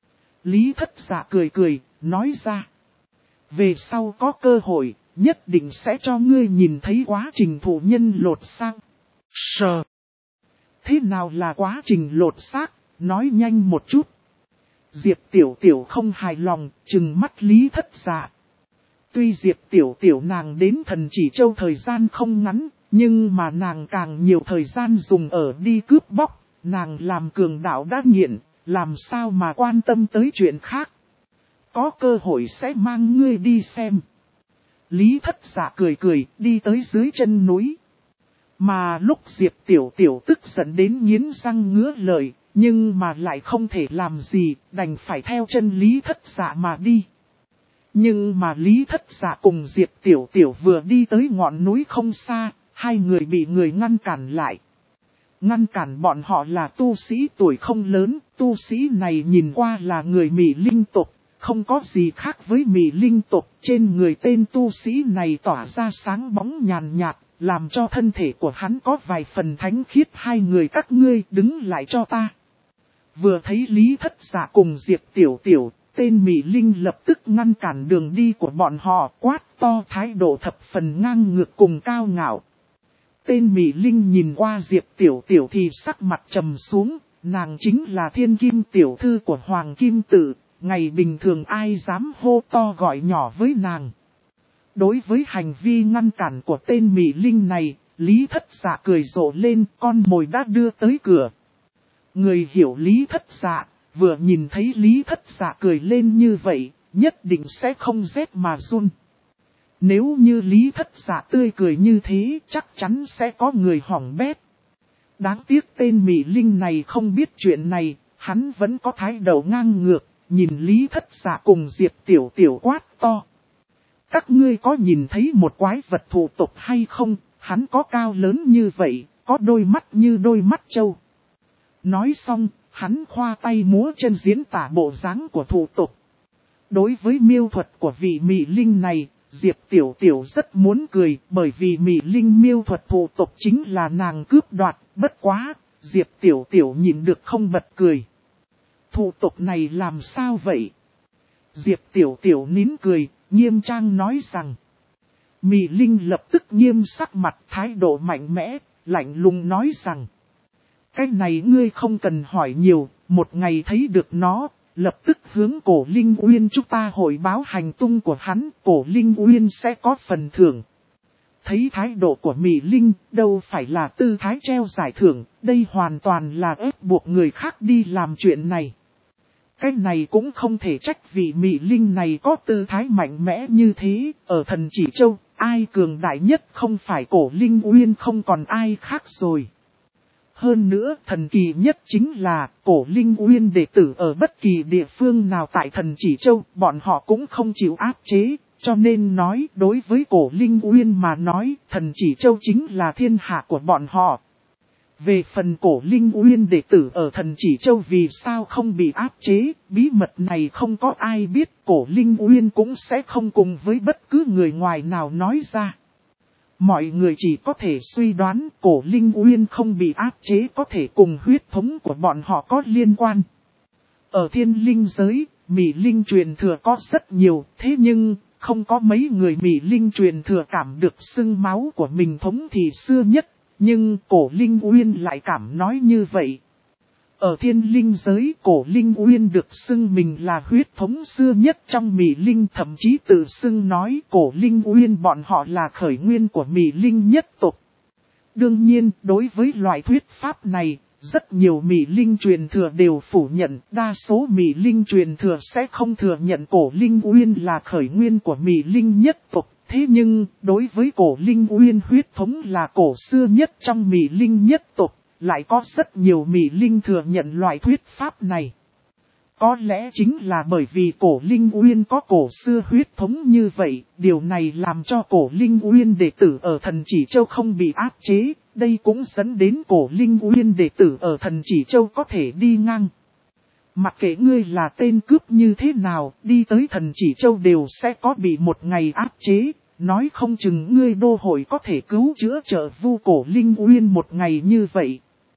Lý Thất Dạ cười cười, nói ra. Về sau có cơ hội, nhất định sẽ cho ngươi nhìn thấy quá trình thụ nhân lột xác. Sờ. Thế nào là quá trình lột xác, nói nhanh một chút. Diệp Tiểu Tiểu không hài lòng, trừng mắt Lý Thất Dạ. Tuy Diệp Tiểu Tiểu nàng đến Thần Chỉ Châu thời gian không ngắn, nhưng mà nàng càng nhiều thời gian dùng ở đi cướp bóc, nàng làm cường đạo đã nghiện, làm sao mà quan tâm tới chuyện khác. Có cơ hội sẽ mang ngươi đi xem. Lý Thất Dạ cười cười, đi tới dưới chân núi. Mà lúc Diệp Tiểu Tiểu tức giận đến nghiến răng ngứa lợi, nhưng mà lại không thể làm gì, đành phải theo chân Lý Thất Dạ mà đi. Nhưng mà Lý Thất Dạ cùng Diệp Tiểu Tiểu vừa đi tới ngọn núi không xa, hai người bị người ngăn cản lại. Ngăn cản bọn họ là tu sĩ tuổi không lớn, tu sĩ này nhìn qua là người Mị Linh tộc, không có gì khác với Mị Linh tộc. Trên người tên tu sĩ này tỏa ra sáng bóng nhàn nhạt, làm cho thân thể của hắn có vài phần thánh khiết. Hai người các ngươi đứng lại cho ta. Vừa thấy Lý Thất Dạ cùng Diệp Tiểu Tiểu, tên Mị Linh lập tức ngăn cản đường đi của bọn họ, quát to, thái độ thập phần ngang ngược cùng cao ngạo. Tên Mị Linh nhìn qua Diệp Tiểu Tiểu thì sắc mặt trầm xuống, nàng chính là thiên kim tiểu thư của Hoàng Kim Tự, ngày bình thường ai dám hô to gọi nhỏ với nàng. Đối với hành vi ngăn cản của tên Mị Linh này, Lý Thất Dạ cười rộ lên, con mồi đã đưa tới cửa. Người hiểu Lý Thất Dạ, vừa nhìn thấy Lý Thất Dạ cười lên như vậy, nhất định sẽ không rét mà run. Nếu như Lý Thất Dạ tươi cười như thế, chắc chắn sẽ có người hỏng bét. Đáng tiếc tên Mị Linh này không biết chuyện này, hắn vẫn có thái độ ngang ngược, nhìn Lý Thất Dạ cùng Diệp Tiểu Tiểu quát to. Các ngươi có nhìn thấy một quái vật thủ tộc hay không? Hắn có cao lớn như vậy, có đôi mắt như đôi mắt trâu. Nói xong, hắn khoa tay múa chân diễn tả bộ dáng của thủ tộc. Đối với miêu thuật của vị Mị Linh này, Diệp Tiểu Tiểu rất muốn cười, bởi vì Mị Linh miêu thuật thủ tộc chính là nàng cướp đoạt, bất quá, Diệp Tiểu Tiểu nhìn được không bật cười. Thủ tộc này làm sao vậy? Diệp Tiểu Tiểu nín cười, nghiêm trang nói rằng. Mị Linh lập tức nghiêm sắc mặt, thái độ mạnh mẽ, lạnh lùng nói rằng. Cái này ngươi không cần hỏi nhiều, một ngày thấy được nó, lập tức hướng Cổ Linh Uyên chúng ta hội báo hành tung của hắn, Cổ Linh Uyên sẽ có phần thưởng. Thấy thái độ của Mị Linh, đâu phải là tư thái treo giải thưởng, đây hoàn toàn là ép buộc người khác đi làm chuyện này. Cái này cũng không thể trách vì Mị Linh này có tư thái mạnh mẽ như thế, ở Thần Chỉ Châu, ai cường đại nhất không phải Cổ Linh Uyên không còn ai khác rồi. Hơn nữa, thần kỳ nhất chính là, Cổ Linh Uyên đệ tử ở bất kỳ địa phương nào tại Thần Chỉ Châu, bọn họ cũng không chịu áp chế, cho nên nói, đối với Cổ Linh Uyên mà nói, Thần Chỉ Châu chính là thiên hạ của bọn họ. Về phần Cổ Linh Uyên đệ tử ở Thần Chỉ Châu vì sao không bị áp chế, bí mật này không có ai biết, Cổ Linh Uyên cũng sẽ không cùng với bất cứ người ngoài nào nói ra. Mọi người chỉ có thể suy đoán Cổ Linh Uyên không bị áp chế có thể cùng huyết thống của bọn họ có liên quan. Ở thiên linh giới, Mị Linh truyền thừa có rất nhiều, thế nhưng không có mấy người Mị Linh truyền thừa cảm được xưng máu của mình thống thì xưa nhất. Nhưng Cổ Linh Uyên lại cảm nói như vậy. Ở thiên linh giới, Cổ Linh Uyên được xưng mình là huyết thống xưa nhất trong Mị Linh, thậm chí tự xưng nói Cổ Linh Uyên bọn họ là khởi nguyên của Mị Linh nhất tộc. Đương nhiên, đối với loại thuyết pháp này, rất nhiều Mị Linh truyền thừa đều phủ nhận, đa số Mị Linh truyền thừa sẽ không thừa nhận Cổ Linh Uyên là khởi nguyên của Mị Linh nhất tộc. Thế nhưng, đối với Cổ Linh Uyên huyết thống là cổ xưa nhất trong Mị Linh nhất tộc, lại có rất nhiều Mị Linh thừa nhận loại thuyết pháp này. Có lẽ chính là bởi vì Cổ Linh Uyên có cổ xưa huyết thống như vậy, điều này làm cho Cổ Linh Uyên đệ tử ở Thần Chỉ Châu không bị áp chế, đây cũng dẫn đến Cổ Linh Uyên đệ tử ở Thần Chỉ Châu có thể đi ngang. Mặc kệ ngươi là tên cướp như thế nào, đi tới Thần Chỉ Châu đều sẽ có bị một ngày áp chế, nói không chừng ngươi đô hội có thể cứu chữa trợ vu Cổ Linh Uyên một ngày như vậy.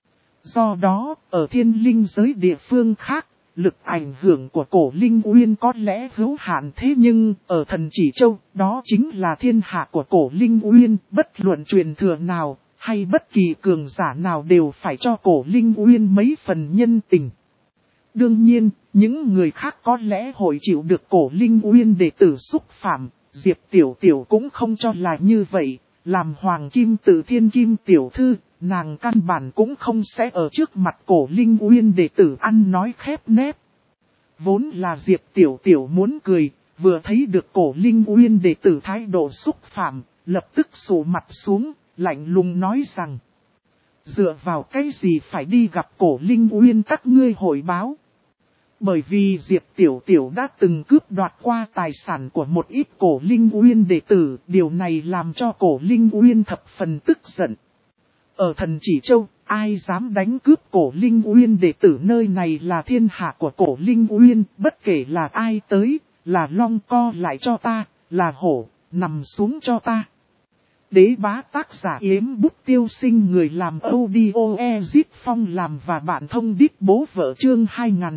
Do đó, ở thiên linh giới địa phương khác, lực ảnh hưởng của Cổ Linh Uyên có lẽ hữu hạn, thế nhưng, ở Thần Chỉ Châu, đó chính là thiên hạ của Cổ Linh Uyên, bất luận truyền thừa nào, hay bất kỳ cường giả nào đều phải cho Cổ Linh Uyên mấy phần nhân tình. Đương nhiên, những người khác có lẽ hội chịu được Cổ Linh Uyên đệ tử xúc phạm, Diệp Tiểu Tiểu cũng không cho là như vậy, làm Hoàng Kim Tự Thiên Kim Tiểu Thư, nàng căn bản cũng không sẽ ở trước mặt Cổ Linh Uyên đệ tử ăn nói khép nép. Vốn là Diệp Tiểu Tiểu muốn cười, vừa thấy được Cổ Linh Uyên đệ tử thái độ xúc phạm, lập tức sụ mặt xuống, lạnh lùng nói rằng. Dựa vào cái gì phải đi gặp Cổ Linh Uyên các ngươi hội báo? Bởi vì Diệp Tiểu Tiểu đã từng cướp đoạt qua tài sản của một ít Cổ Linh Uyên đệ tử, điều này làm cho Cổ Linh Uyên thập phần tức giận. Ở Thần Chỉ Châu, ai dám đánh cướp Cổ Linh Uyên đệ tử nơi này là thiên hạ của Cổ Linh Uyên, bất kể là ai tới, là long co lại cho ta, là hổ, nằm xuống cho ta. Đế bá tác giả Yếm Bút Tiêu Sinh, người làm audio Ezit Phong làm và bạn thông đích bố vợ chương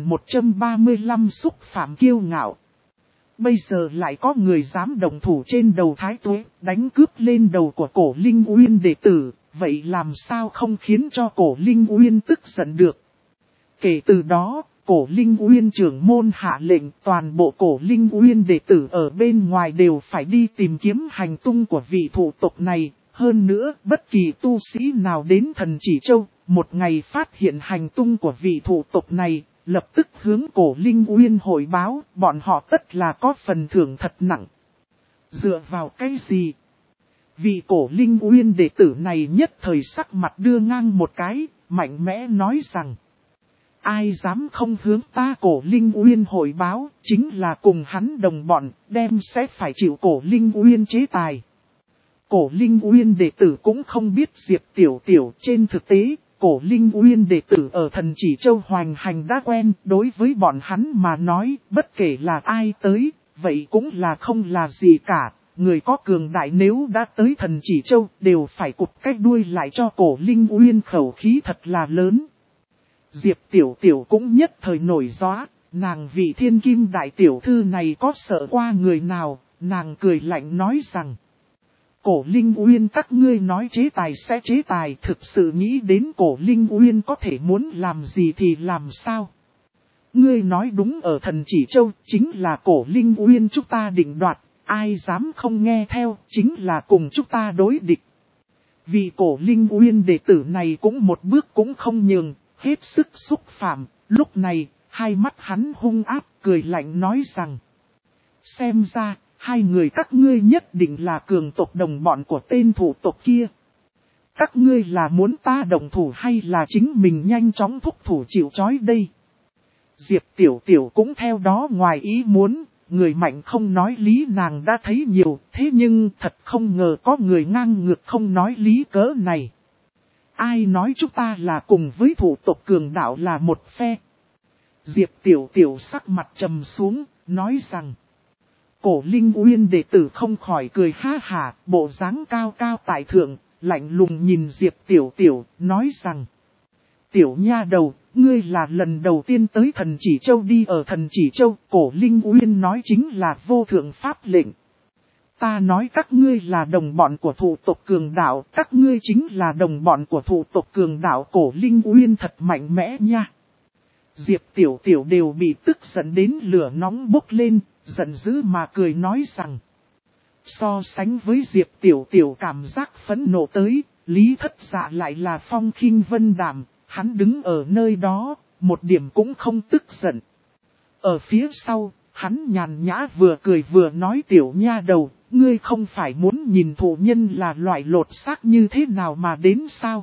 2135 xúc phạm kiêu ngạo. Bây giờ lại có người dám động thủ trên đầu Thái Tuế, đánh cướp lên đầu của Cổ Linh Uyên đệ tử, vậy làm sao không khiến cho Cổ Linh Uyên tức giận được. Kể từ đó, Cổ Linh Uyên trưởng môn hạ lệnh toàn bộ Cổ Linh Uyên đệ tử ở bên ngoài đều phải đi tìm kiếm hành tung của vị thủ tộc này. Hơn nữa, bất kỳ tu sĩ nào đến Thần Chỉ Châu, một ngày phát hiện hành tung của vị thủ tộc này, lập tức hướng Cổ Linh Uyên hội báo, bọn họ tất là có phần thưởng thật nặng. Dựa vào cái gì? Vị Cổ Linh Uyên đệ tử này nhất thời sắc mặt đưa ngang một cái, mạnh mẽ nói rằng. Ai dám không hướng ta Cổ Linh Uyên hội báo, chính là cùng hắn đồng bọn, đem sẽ phải chịu Cổ Linh Uyên chế tài. Cổ Linh Uyên đệ tử cũng không biết Diệp Tiểu Tiểu, trên thực tế, Cổ Linh Uyên đệ tử ở Thần Chỉ Châu hoành hành đã quen, đối với bọn hắn mà nói, bất kể là ai tới, vậy cũng là không là gì cả. Người có cường đại nếu đã tới Thần Chỉ Châu, đều phải cụp cách đuôi lại cho Cổ Linh Uyên khẩu khí thật là lớn. Diệp Tiểu Tiểu cũng nhất thời nổi gió, nàng vị thiên kim đại tiểu thư này có sợ qua người nào, nàng cười lạnh nói rằng. Cổ Linh Uyên các ngươi nói chế tài sẽ chế tài, thực sự nghĩ đến Cổ Linh Uyên có thể muốn làm gì thì làm sao. Ngươi nói đúng, ở Thần Chỉ Châu chính là Cổ Linh Uyên chúng ta định đoạt, ai dám không nghe theo chính là cùng chúng ta đối địch. Vì Cổ Linh Uyên đệ tử này cũng một bước cũng không nhường, hết sức xúc phạm, lúc này hai mắt hắn hung ác cười lạnh nói rằng. Xem ra, hai người các ngươi nhất định là cường tộc đồng bọn của tên thủ tộc kia. Các ngươi là muốn ta đồng thủ hay là chính mình nhanh chóng thúc thủ chịu trói đây? Diệp Tiểu Tiểu cũng theo đó ngoài ý muốn, người mạnh không nói lý nàng đã thấy nhiều, thế nhưng thật không ngờ có người ngang ngược không nói lý cỡ này. Ai nói chúng ta là cùng với thủ tộc cường đạo là một phe? Diệp Tiểu Tiểu sắc mặt trầm xuống, nói rằng. Cổ Linh Uyên đệ tử không khỏi cười ha hả, bộ dáng cao cao tại thượng, lạnh lùng nhìn Diệp Tiểu Tiểu, nói rằng. Tiểu nha đầu, ngươi là lần đầu tiên tới Thần Chỉ Châu đi, ở Thần Chỉ Châu, Cổ Linh Uyên nói chính là vô thượng pháp lệnh. Ta nói các ngươi là đồng bọn của thủ tộc cường đạo, các ngươi chính là đồng bọn của thủ tộc cường đạo. Cổ Linh Uyên thật mạnh mẽ nha. Diệp Tiểu Tiểu đều bị tức giận đến lửa nóng bốc lên, giận dữ mà cười nói rằng. So sánh với Diệp Tiểu Tiểu cảm giác phẫn nộ tới, Lý Thất Dạ lại là phong khinh vân đạm, hắn đứng ở nơi đó, một điểm cũng không tức giận. Ở phía sau, hắn nhàn nhã vừa cười vừa nói tiểu nha đầu, ngươi không phải muốn nhìn thụ nhân là loại lột xác như thế nào mà đến sao?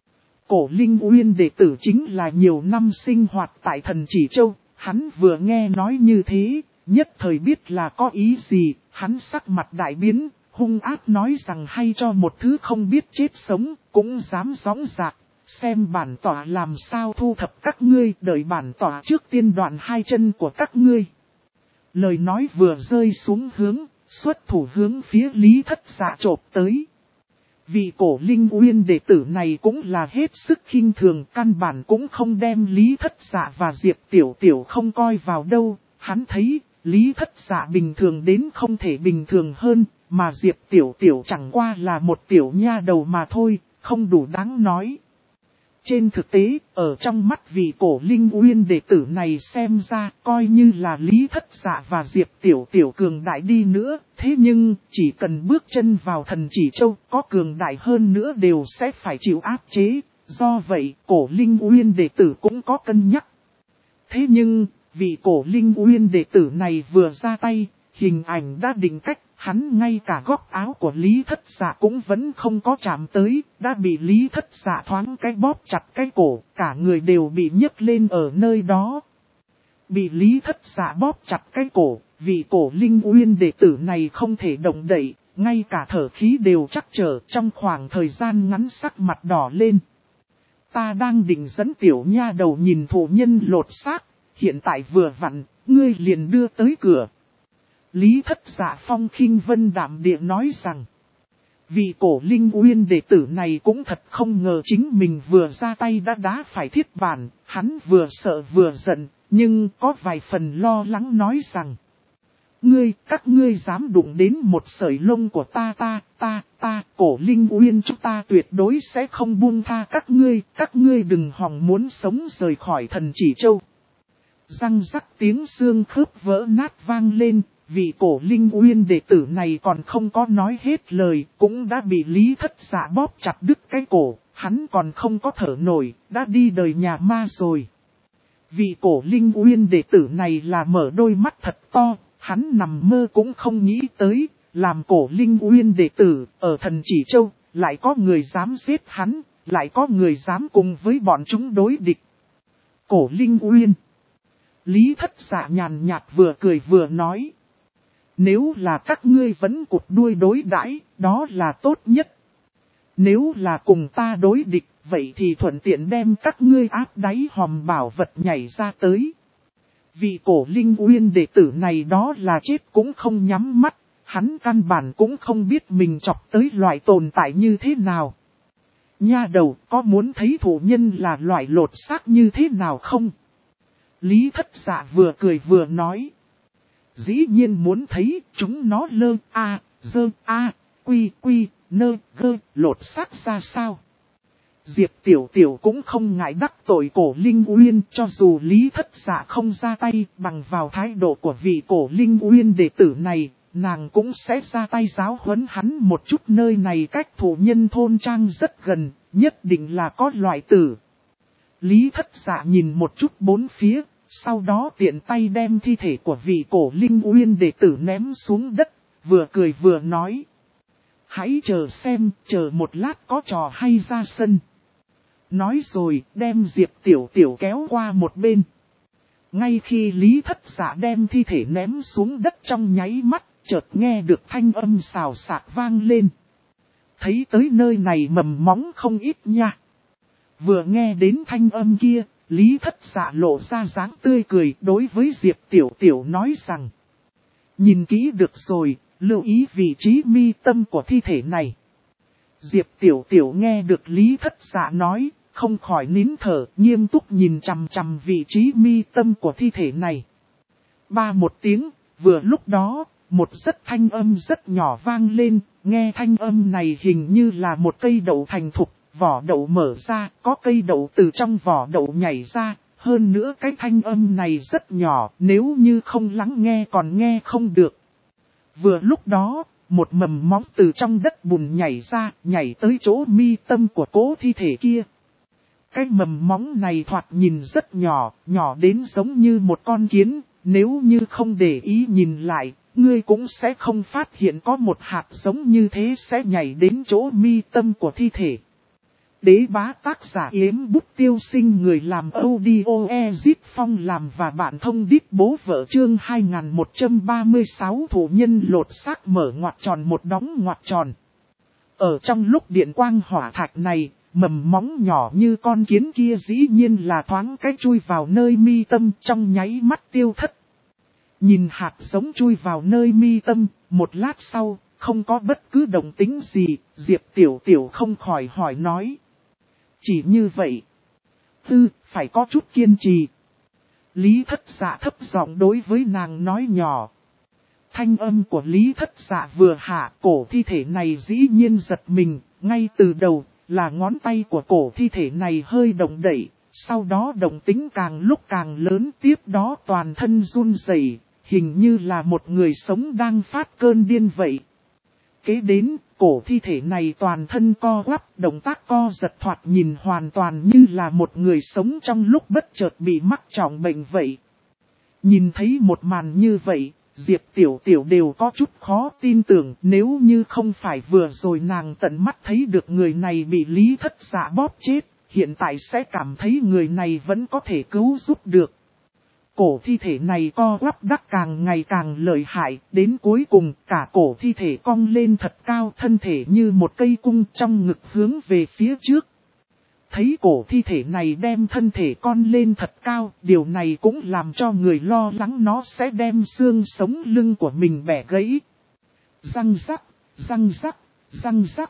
Cổ Linh Uyên đệ tử chính là nhiều năm sinh hoạt tại Thần Chỉ Châu, hắn vừa nghe nói như thế, nhất thời biết là có ý gì, hắn sắc mặt đại biến, hung ác nói rằng hay cho một thứ không biết chết sống, cũng dám gióng dạc, xem bản tỏa làm sao thu thập các ngươi, đợi bản tỏa trước tiên đoạn hai chân của các ngươi. Lời nói vừa rơi xuống hướng, xuất thủ hướng phía Lý Thất Dạ chộp tới. Vì Cổ Linh Uyên đệ tử này cũng là hết sức khinh thường, căn bản cũng không đem Lý Thất Dạ và Diệp Tiểu Tiểu không coi vào đâu. Hắn thấy, Lý Thất Dạ bình thường đến không thể bình thường hơn, mà Diệp Tiểu Tiểu chẳng qua là một tiểu nha đầu mà thôi, không đủ đáng nói. Trên thực tế, ở trong mắt vị Cổ Linh Uyên đệ tử này xem ra coi như là Lý Thất Dạ và Diệp Tiểu Tiểu cường đại đi nữa, thế nhưng chỉ cần bước chân vào Thần Chỉ Châu có cường đại hơn nữa đều sẽ phải chịu áp chế, do vậy Cổ Linh Uyên đệ tử cũng có cân nhắc. Thế nhưng, vị Cổ Linh Uyên đệ tử này vừa ra tay, hình ảnh đã định cách. Hắn ngay cả góc áo của Lý Thất Dạ cũng vẫn không có chạm tới, đã bị Lý Thất Dạ thoáng cái bóp chặt cái cổ, cả người đều bị nhấc lên ở nơi đó. Bị Lý Thất Dạ bóp chặt cái cổ, vì Cổ Linh Uyên đệ tử này không thể động đậy, ngay cả thở khí đều chắc trở, trong khoảng thời gian ngắn sắc mặt đỏ lên. Ta đang định dẫn tiểu nha đầu nhìn thụ nhân lột xác, hiện tại vừa vặn, ngươi liền đưa tới cửa. Lý Thất Dạ phong khinh vân đạm địa nói rằng, vì Cổ Linh Uyên đệ tử này cũng thật không ngờ chính mình vừa ra tay đã đá phải thiết bản, hắn vừa sợ vừa giận, nhưng có vài phần lo lắng nói rằng, các ngươi dám đụng đến một sợi lông của ta, Cổ Linh Uyên chúng ta tuyệt đối sẽ không buông tha các ngươi đừng hòng muốn sống rời khỏi Thần Chỉ Châu. Răng rắc tiếng xương khớp vỡ nát vang lên. Vị Cổ Linh Uyên đệ tử này còn không có nói hết lời, cũng đã bị Lý Thất Dạ bóp chặt đứt cái cổ, hắn còn không có thở nổi, đã đi đời nhà ma rồi. Vị Cổ Linh Uyên đệ tử này là mở đôi mắt thật to, hắn nằm mơ cũng không nghĩ tới, làm Cổ Linh Uyên đệ tử, ở Thần Chỉ Châu, lại có người dám giết hắn, lại có người dám cùng với bọn chúng đối địch. Cổ Linh Uyên. Lý Thất Dạ nhàn nhạt vừa cười vừa nói. Nếu là các ngươi vẫn cụt đuôi đối đãi, đó là tốt nhất. Nếu là cùng ta đối địch, vậy thì thuận tiện đem các ngươi áp đáy hòm bảo vật nhảy ra tới. Vị Cổ Linh Uyên đệ tử này đó là chết cũng không nhắm mắt, hắn căn bản cũng không biết mình chọc tới loại tồn tại như thế nào. Nha đầu, có muốn thấy thủ nhân là loại lột xác như thế nào không? Lý Thất Dạ vừa cười vừa nói. Dĩ nhiên muốn thấy chúng nó lơ a, dơ a, quy quy, nơ gơ, lột xác ra sao? Diệp Tiểu Tiểu cũng không ngại đắc tội Cổ Linh Uyên, cho dù Lý Thất Dạ không ra tay, bằng vào thái độ của vị Cổ Linh Uyên đệ tử này, nàng cũng sẽ ra tay giáo huấn hắn một chút. Nơi này cách thủ nhân thôn trang rất gần, nhất định là có loại tử. Lý Thất Dạ nhìn một chút bốn phía, sau đó tiện tay đem thi thể của vị Cổ Linh Uyên đệ tử ném xuống đất, vừa cười vừa nói. Hãy chờ xem, chờ một lát có trò hay ra sân. Nói rồi, đem Diệp Tiểu Tiểu kéo qua một bên. Ngay khi Lý Thất Dạ đem thi thể ném xuống đất trong nháy mắt, chợt nghe được thanh âm xào xạc vang lên. Thấy tới nơi này mầm móng không ít nha. Vừa nghe đến thanh âm kia, Lý Thất Dạ lộ ra dáng tươi cười đối với Diệp Tiểu Tiểu nói rằng. Nhìn kỹ được rồi, lưu ý vị trí mi tâm của thi thể này. Diệp Tiểu Tiểu nghe được Lý Thất Dạ nói, không khỏi nín thở, nghiêm túc nhìn chằm chằm vị trí mi tâm của thi thể này. Ba một tiếng, vừa lúc đó, một thanh âm rất nhỏ vang lên, nghe thanh âm này hình như là một cây đậu thành thục, vỏ đậu mở ra, có cây đậu từ trong vỏ đậu nhảy ra, hơn nữa cái thanh âm này rất nhỏ, nếu như không lắng nghe còn nghe không được. Vừa lúc đó, một mầm móng từ trong đất bùn nhảy ra, nhảy tới chỗ mi tâm của cố thi thể kia. Cái mầm móng này thoạt nhìn rất nhỏ, nhỏ đến giống như một con kiến, nếu như không để ý nhìn lại, ngươi cũng sẽ không phát hiện có một hạt giống như thế sẽ nhảy đến chỗ mi tâm của thi thể. Đế bá tác giả Yếm Bút Tiêu Sinh, người làm audio Ezip Phong làm và bạn thông đít bố vợ chương 2136 thủ nhân lột xác mở ngoặc tròn một đóng ngoặc tròn. Ở trong lúc điện quang hỏa thạch này, mầm móng nhỏ như con kiến kia dĩ nhiên là thoáng cái chui vào nơi mi tâm trong nháy mắt tiêu thất. Nhìn hạt giống chui vào nơi mi tâm, một lát sau, không có bất cứ động tĩnh gì, Diệp Tiểu Tiểu không khỏi hỏi nói. Chỉ như vậy. Phải có chút kiên trì. Lý Thất Dạ thấp giọng đối với nàng nói nhỏ. Thanh âm của Lý Thất Dạ vừa hạ, cổ thi thể này dĩ nhiên giật mình, ngay từ đầu, là ngón tay của cổ thi thể này hơi động đậy, sau đó động tính càng lúc càng lớn, tiếp đó toàn thân run rẩy, hình như là một người sống đang phát cơn điên vậy. Kế đến, cổ thi thể này toàn thân co quắp, động tác co giật thoạt nhìn hoàn toàn như là một người sống trong lúc bất chợt bị mắc trọng bệnh vậy. Nhìn thấy một màn như vậy, Diệp Tiểu Tiểu đều có chút khó tin tưởng, nếu như không phải vừa rồi nàng tận mắt thấy được người này bị Lý Thất Dạ bóp chết, hiện tại sẽ cảm thấy người này vẫn có thể cứu giúp được. Cổ thi thể này co quắp đắc càng ngày càng lợi hại, đến cuối cùng cả cổ thi thể cong lên thật cao, thân thể như một cây cung trong ngực hướng về phía trước. Thấy cổ thi thể này đem thân thể con lên thật cao, điều này cũng làm cho người lo lắng nó sẽ đem xương sống lưng của mình bẻ gãy. Răng rắc, răng rắc, răng rắc.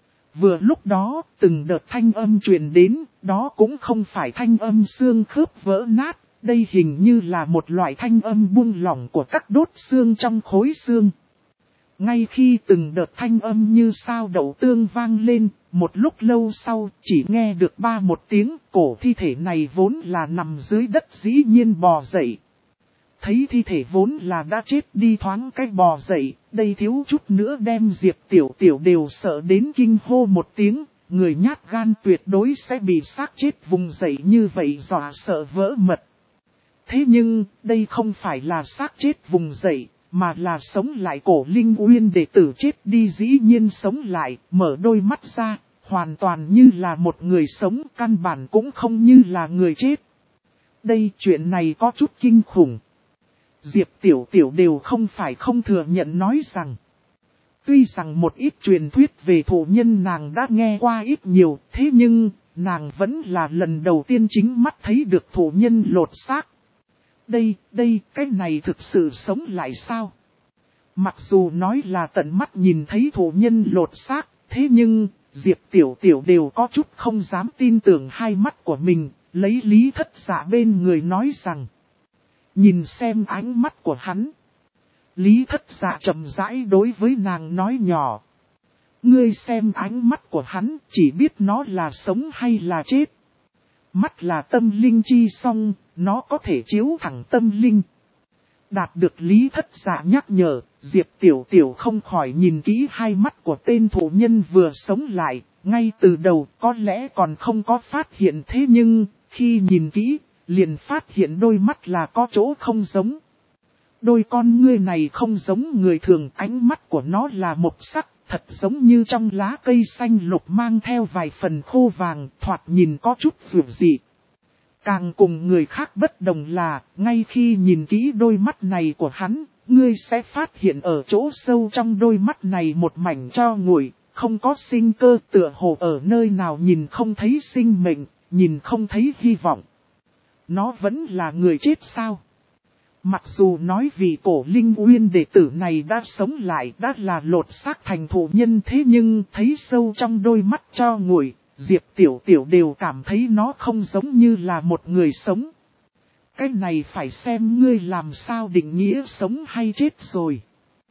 Vừa lúc đó, từng đợt thanh âm truyền đến, đó cũng không phải thanh âm xương khớp vỡ nát, đây hình như là một loại thanh âm buông lỏng của các đốt xương trong khối xương. Ngay khi từng đợt thanh âm như sao đậu tương vang lên, một lúc lâu sau chỉ nghe được một tiếng, cổ thi thể này vốn là nằm dưới đất dĩ nhiên bò dậy. Thấy thi thể vốn là đã chết đi thoáng cái bò dậy, đây thiếu chút nữa đem Diệp Tiểu Tiểu đều sợ đến kinh hô một tiếng, người nhát gan tuyệt đối sẽ bị xác chết vùng dậy như vậy dọa sợ vỡ mật. Thế nhưng, đây không phải là xác chết vùng dậy, mà là sống lại. Cổ Linh Uyên đệ tử chết đi dĩ nhiên sống lại, mở đôi mắt ra, hoàn toàn như là một người sống, căn bản cũng không như là người chết. Đây chuyện này có chút kinh khủng. Diệp Tiểu Tiểu đều không phải không thừa nhận nói rằng. Tuy rằng một ít truyền thuyết về thổ nhân nàng đã nghe qua ít nhiều, thế nhưng nàng vẫn là lần đầu tiên chính mắt thấy được thổ nhân lột xác. Cái này thực sự sống lại sao? Mặc dù nói là tận mắt nhìn thấy thổ nhân lột xác, thế nhưng Diệp Tiểu Tiểu đều có chút không dám tin tưởng hai mắt của mình, lấy Lý Thất Dạ bên người nói rằng. Nhìn xem ánh mắt của hắn. Lý Thất Dạ chậm rãi đối với nàng nói nhỏ. Ngươi xem ánh mắt của hắn, chỉ biết nó là sống hay là chết. Mắt là tâm linh chi song, nó có thể chiếu thẳng tâm linh. Đạt được Lý Thất Dạ nhắc nhở, Diệp Tiểu Tiểu không khỏi nhìn kỹ hai mắt của tên thổ nhân vừa sống lại, ngay từ đầu có lẽ còn không có phát hiện thế nhưng, khi nhìn kỹ, liền phát hiện đôi mắt là có chỗ không giống. Đôi con ngươi này không giống người thường, ánh mắt của nó là mộc sắc, thật giống như trong lá cây xanh lục mang theo vài phần khô vàng, thoạt nhìn có chút dịu dị. Càng cùng người khác bất đồng là, ngay khi nhìn kỹ đôi mắt này của hắn, ngươi sẽ phát hiện ở chỗ sâu trong đôi mắt này một mảnh tro nguội, không có sinh cơ, tựa hồ ở nơi nào nhìn không thấy sinh mệnh, nhìn không thấy hy vọng. Nó vẫn là người chết sao? Mặc dù nói vì cổ linh uyên đệ tử này đã sống lại, đã là lột xác thành thổ nhân, thế nhưng thấy sâu trong đôi mắt tro nguội, Diệp Tiểu Tiểu đều cảm thấy nó không giống như là một người sống. Cái này phải xem ngươi làm sao định nghĩa sống hay chết rồi.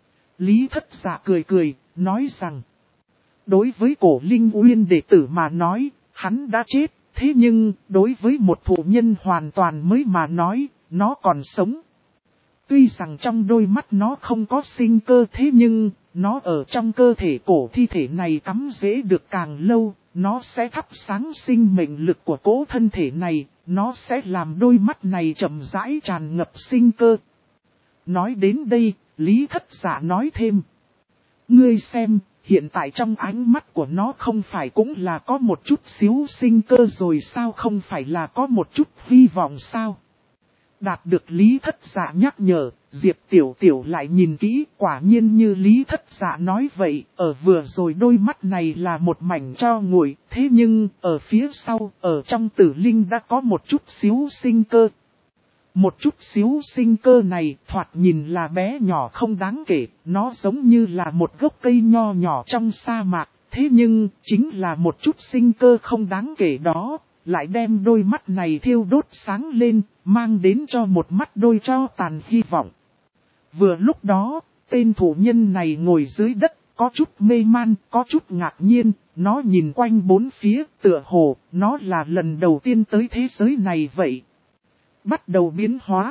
Lý Thất Dạ cười cười, nói rằng. Đối với cổ linh uyên đệ tử mà nói, hắn đã chết, thế nhưng đối với một thổ nhân hoàn toàn mới mà nói, nó còn sống. Tuy rằng trong đôi mắt nó không có sinh cơ, thế nhưng nó ở trong cơ thể cổ thi thể này cắm rễ được càng lâu, nó sẽ thắp sáng sinh mệnh lực của cố thân thể này, nó sẽ làm đôi mắt này chậm rãi tràn ngập sinh cơ. Nói đến đây, Lý Thất Dạ nói thêm. Ngươi xem, hiện tại trong ánh mắt của nó không phải cũng là có một chút xíu sinh cơ rồi sao, không phải là có một chút hy vọng sao? Đạt được Lý Thất Dạ nhắc nhở, Diệp Tiểu Tiểu lại nhìn kỹ, quả nhiên như Lý Thất Dạ nói vậy, ở vừa rồi đôi mắt này là một mảnh tro nguội, thế nhưng ở phía sau, ở trong tử linh đã có một chút xíu sinh cơ. Một chút xíu sinh cơ này thoạt nhìn là bé nhỏ không đáng kể, nó giống như là một gốc cây nho nhỏ trong sa mạc, thế nhưng chính là một chút sinh cơ không đáng kể đó, lại đem đôi mắt này thiêu đốt sáng lên, mang đến cho một mắt đôi tro tàn hy vọng. Vừa lúc đó, tên thủ nhân này ngồi dưới đất, có chút mê man, có chút ngạc nhiên, nó nhìn quanh bốn phía, tựa hồ, nó là lần đầu tiên tới thế giới này vậy. Bắt đầu biến hóa.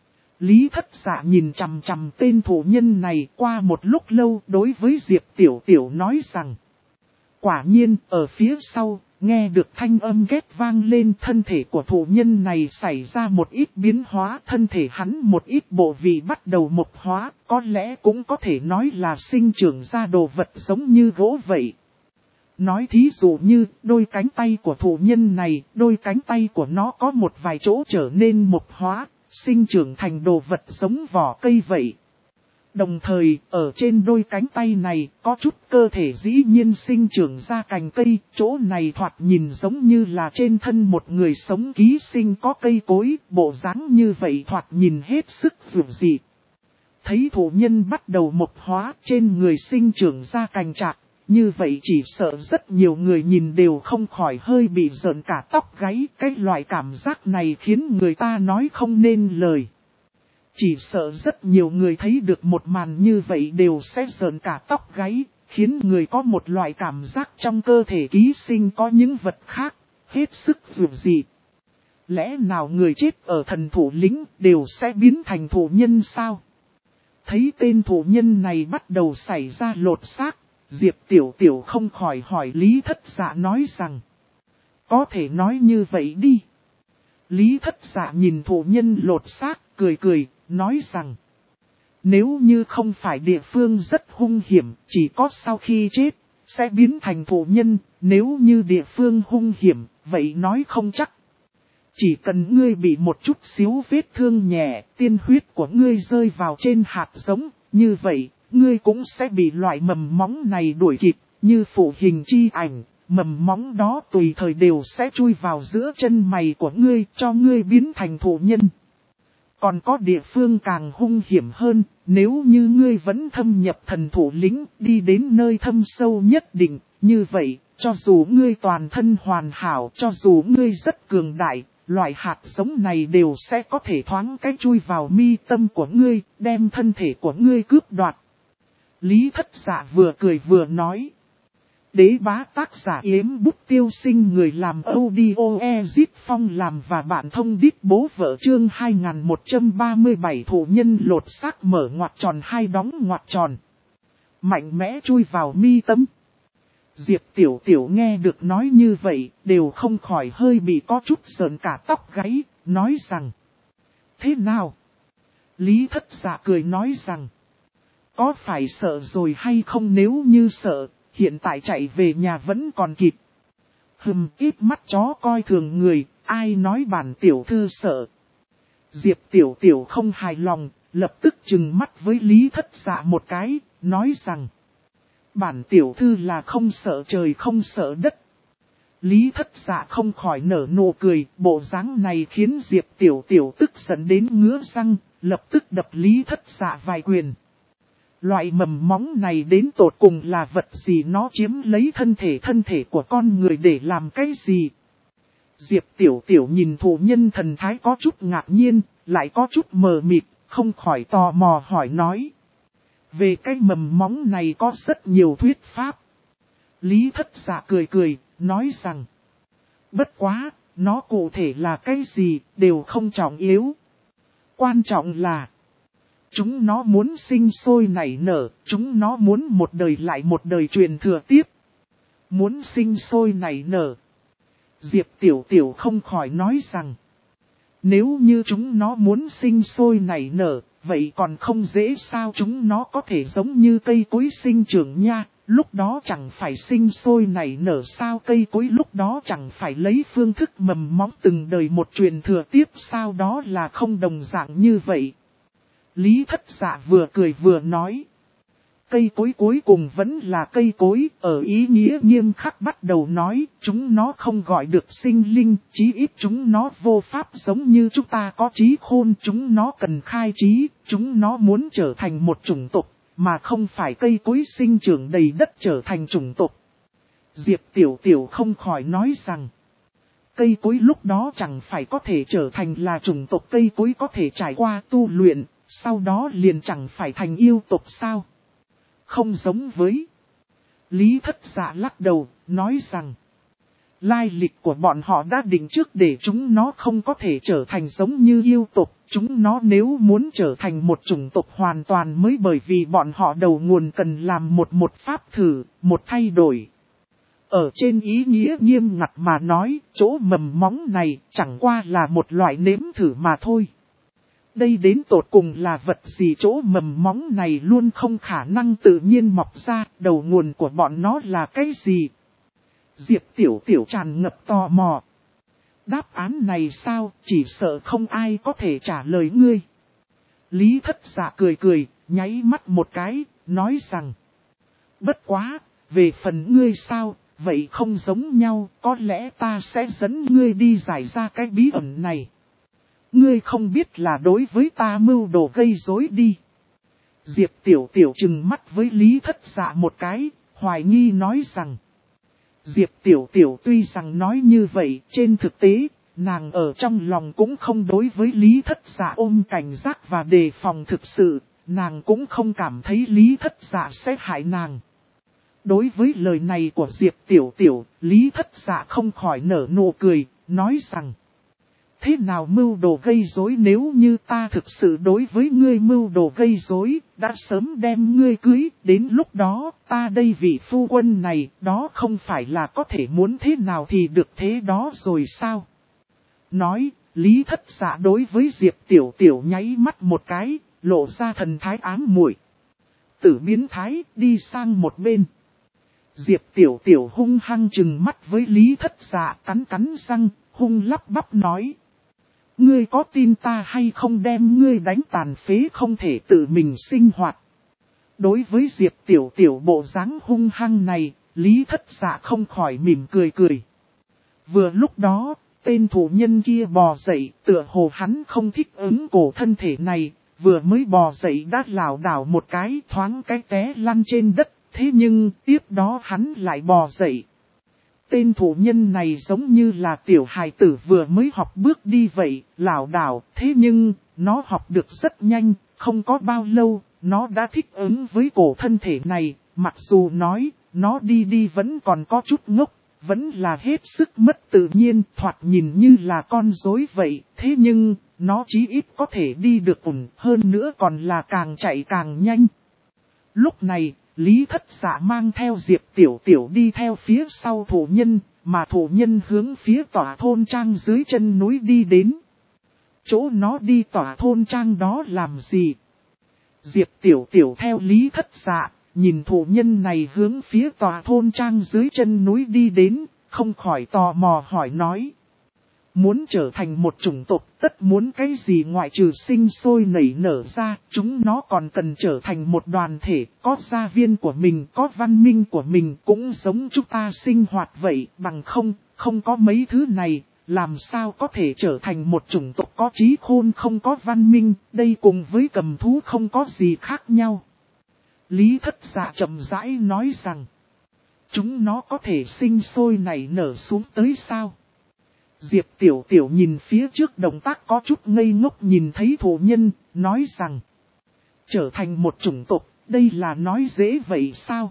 Lý Thất Dạ nhìn chằm chằm tên thủ nhân này qua một lúc lâu đối với Diệp Tiểu Tiểu nói rằng. Quả nhiên, ở phía sau, nghe được thanh âm ghét vang lên, thân thể của thủ nhân này xảy ra một ít biến hóa, thân thể hắn một ít bộ vị bắt đầu mộc hóa, có lẽ cũng có thể nói là sinh trưởng ra đồ vật giống như gỗ vậy. Nói thí dụ như, đôi cánh tay của thủ nhân này, đôi cánh tay của nó có một vài chỗ trở nên mộc hóa, sinh trưởng thành đồ vật giống vỏ cây vậy. Đồng thời, ở trên đôi cánh tay này, có chút cơ thể dĩ nhiên sinh trưởng ra cành cây, chỗ này thoạt nhìn giống như là trên thân một người sống ký sinh có cây cối, bộ dáng như vậy thoạt nhìn hết sức dịu dị. Thấy thủ nhân bắt đầu mộc hóa, trên người sinh trưởng ra cành chạc, như vậy chỉ sợ rất nhiều người nhìn đều không khỏi hơi bị rợn cả tóc gáy, cái loại cảm giác này khiến người ta nói không nên lời. Chỉ sợ rất nhiều người thấy được một màn như vậy đều sẽ rợn cả tóc gáy, khiến người có một loại cảm giác trong cơ thể ký sinh có những vật khác, hết sức dịu dị. Lẽ nào người chết ở thần thủ lĩnh đều sẽ biến thành thủ nhân sao? Thấy tên thủ nhân này bắt đầu xảy ra lột xác, Diệp Tiểu Tiểu không khỏi hỏi Lý Thất Dạ nói rằng. Có thể nói như vậy đi. Lý Thất Dạ nhìn thủ nhân lột xác, cười cười, nói rằng. Nếu như không phải địa phương rất hung hiểm, chỉ có sau khi chết, sẽ biến thành thủ nhân, nếu như địa phương hung hiểm, vậy nói không chắc. Chỉ cần ngươi bị một chút xíu vết thương nhẹ, tiên huyết của ngươi rơi vào trên hạt giống, như vậy, ngươi cũng sẽ bị loại mầm móng này đuổi kịp, như phụ hình chi ảnh, mầm móng đó tùy thời đều sẽ chui vào giữa chân mày của ngươi, cho ngươi biến thành thụ nhân. Còn có địa phương càng hung hiểm hơn, nếu như ngươi vẫn thâm nhập thần thủ lĩnh, đi đến nơi thâm sâu nhất định, như vậy, cho dù ngươi toàn thân hoàn hảo, cho dù ngươi rất cường đại, loại hạt giống này đều sẽ có thể thoáng cái chui vào mi tâm của ngươi, đem thân thể của ngươi cướp đoạt. Lý Thất Dạ vừa cười vừa nói. Đế bá tác giả Yếm Bút Tiêu Sinh, người làm audio Ezit Phong làm và bạn thông đít bố vợ, chương 2137 thủ nhân lột xác mở ngoặc tròn hai đóng ngoặc tròn. Mạnh mẽ chui vào mi tâm. Diệp Tiểu Tiểu nghe được nói như vậy, đều không khỏi hơi bị có chút sợn cả tóc gáy, nói rằng. Thế nào? Lý Thất Dạ cười nói rằng. Có phải sợ rồi hay không, nếu như sợ, hiện tại chạy về nhà vẫn còn kịp. Ít mắt chó coi thường người, ai nói bản tiểu thư sợ. Diệp Tiểu Tiểu không hài lòng, lập tức trừng mắt với Lý Thất Dạ một cái, nói rằng. Bản tiểu thư là không sợ trời không sợ đất. Lý Thất Dạ không khỏi nở nụ cười, bộ dáng này khiến Diệp Tiểu Tiểu tức giận đến ngứa răng, lập tức đập Lý Thất Dạ vài quyền. Loại mầm móng này đến tột cùng là vật gì, nó chiếm lấy thân thể của con người để làm cái gì? Diệp Tiểu Tiểu nhìn thủ nhân thần thái có chút ngạc nhiên, lại có chút mờ mịt, không khỏi tò mò hỏi nói. Về cái mầm móng này có rất nhiều thuyết pháp. Lý Thất Dạ cười cười, nói rằng. Bất quá, nó cụ thể là cái gì, đều không trọng yếu. Quan trọng là, chúng nó muốn sinh sôi nảy nở, chúng nó muốn một đời lại một đời truyền thừa tiếp. Muốn sinh sôi nảy nở. Diệp Tiểu Tiểu không khỏi nói rằng. Nếu như chúng nó muốn sinh sôi nảy nở, vậy còn không dễ sao, chúng nó có thể giống như cây cối sinh trưởng nha, lúc đó chẳng phải sinh sôi nảy nở sao, cây cối lúc đó chẳng phải lấy phương thức mầm móng từng đời một truyền thừa tiếp sao, đó là không đồng dạng như vậy. Lý Thất Dạ vừa cười vừa nói. Cây cối cuối cùng vẫn là cây cối, ở ý nghĩa nghiêm khắc bắt đầu nói, chúng nó không gọi được sinh linh, chí ít chúng nó vô pháp giống như chúng ta có trí khôn, chúng nó cần khai trí, chúng nó muốn trở thành một chủng tộc, mà không phải cây cối sinh trưởng đầy đất trở thành chủng tộc. Diệp Tiểu Tiểu không khỏi nói rằng, cây cối lúc đó chẳng phải có thể trở thành là chủng tộc, cây cối có thể trải qua tu luyện, sau đó liền chẳng phải thành yêu tộc sao? Không giống với. Lý Thất Dạ lắc đầu, nói rằng. Lai lịch của bọn họ đã định trước để chúng nó không có thể trở thành giống như yêu tộc. Chúng nó nếu muốn trở thành một chủng tộc hoàn toàn mới, bởi vì bọn họ đầu nguồn cần làm một pháp thử, một thay đổi. Ở trên ý nghĩa nghiêm ngặt mà nói, chỗ mầm móng này chẳng qua là một loại nếm thử mà thôi. Đây đến tột cùng là vật gì, chỗ mầm móng này luôn không khả năng tự nhiên mọc ra, đầu nguồn của bọn nó là cái gì? Diệp Tiểu Tiểu tràn ngập tò mò. Đáp án này sao, chỉ sợ không ai có thể trả lời ngươi. Lý Thất Dạ cười cười, nháy mắt một cái, nói rằng. Bất quá, về phần ngươi sao, vậy không giống nhau, có lẽ ta sẽ dẫn ngươi đi giải ra cái bí ẩn này. Ngươi không biết là đối với ta mưu đồ gây rối đi. Diệp Tiểu Tiểu trừng mắt với Lý Thất Dạ một cái, hoài nghi nói rằng. Diệp Tiểu Tiểu tuy rằng nói như vậy, trên thực tế, nàng ở trong lòng cũng không đối với Lý Thất Dạ ôm cảnh giác và đề phòng thực sự, nàng cũng không cảm thấy Lý Thất Dạ sẽ hại nàng. Đối với lời này của Diệp Tiểu Tiểu, Lý Thất Dạ không khỏi nở nụ cười, nói rằng. Thế nào mưu đồ gây rối, nếu như ta thực sự đối với ngươi mưu đồ gây rối, đã sớm đem ngươi cưới, đến lúc đó, ta đây vị phu quân này, đó không phải là có thể muốn thế nào thì được thế đó rồi sao? Nói, Lý Thất Dạ đối với Diệp Tiểu Tiểu nháy mắt một cái, lộ ra thần thái ám muội. Tử biến thái, đi sang một bên. Diệp Tiểu Tiểu hung hăng trừng mắt với Lý Thất Dạ, cắn răng, hung lắp bắp nói. Ngươi có tin ta hay không đem ngươi đánh tàn phế không thể tự mình sinh hoạt. Đối với Diệp Tiểu Tiểu bộ dáng hung hăng này, Lý Thất Dạ không khỏi mỉm cười cười. Vừa lúc đó, tên thủ nhân kia bò dậy, tựa hồ hắn không thích ứng cổ thân thể này, vừa mới bò dậy đã lảo đảo một cái thoáng cái té lăn trên đất, thế nhưng tiếp đó hắn lại bò dậy. Tên thủ nhân này giống như là tiểu hài tử vừa mới học bước đi vậy, lảo đảo, thế nhưng nó học được rất nhanh, không có bao lâu, nó đã thích ứng với cổ thân thể này, mặc dù nói, nó đi vẫn còn có chút ngốc. Vẫn là hết sức mất tự nhiên, thoạt nhìn như là con rối vậy, thế nhưng, nó chí ít có thể đi được ổn, hơn nữa còn là càng chạy càng nhanh. Lúc này, Lý Thất Dạ mang theo Diệp Tiểu Tiểu đi theo phía sau thủ nhân, mà thủ nhân hướng phía tòa thôn trang dưới chân núi đi đến. Chỗ nó đi tòa thôn trang đó làm gì? Diệp Tiểu Tiểu theo Lý Thất Dạ. Nhìn thủ nhân này hướng phía tòa thôn trang dưới chân núi đi đến, không khỏi tò mò hỏi nói. Muốn trở thành một chủng tộc, tất muốn cái gì ngoại trừ sinh sôi nảy nở ra, chúng nó còn cần trở thành một đoàn thể, có gia viên của mình, có văn minh của mình, cũng giống chúng ta sinh hoạt vậy, bằng không có mấy thứ này, làm sao có thể trở thành một chủng tộc có trí khôn không có văn minh, đây cùng với cầm thú không có gì khác nhau. Lý Thất Dạ chậm rãi nói rằng, chúng nó có thể sinh sôi nảy nở xuống tới sao? Diệp Tiểu Tiểu nhìn phía trước động tác có chút ngây ngốc nhìn thấy thủ nhân, nói rằng, trở thành một chủng tộc, đây là nói dễ vậy sao?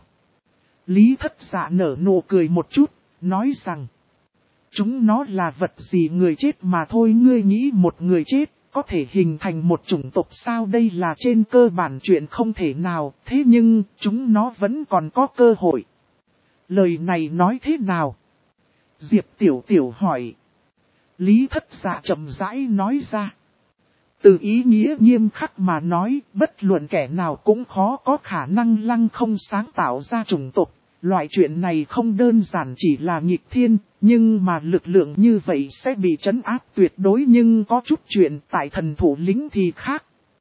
Lý Thất Dạ nở nụ cười một chút, nói rằng, chúng nó là vật gì người chết mà thôi, ngươi nghĩ một người chết. Có thể hình thành một chủng tộc sao, đây là trên cơ bản chuyện không thể nào, thế nhưng chúng nó vẫn còn có cơ hội. Lời này nói thế nào? Diệp Tiểu Tiểu hỏi. Lý Thất Dạ chậm rãi nói ra. Từ ý nghĩa nghiêm khắc mà nói, bất luận kẻ nào cũng khó có khả năng lăng không sáng tạo ra chủng tộc. Loại chuyện này không đơn giản chỉ là nghịch thiên, nhưng mà lực lượng như vậy sẽ bị trấn áp tuyệt đối, nhưng có chút chuyện tại thần thủ lĩnh thì khác.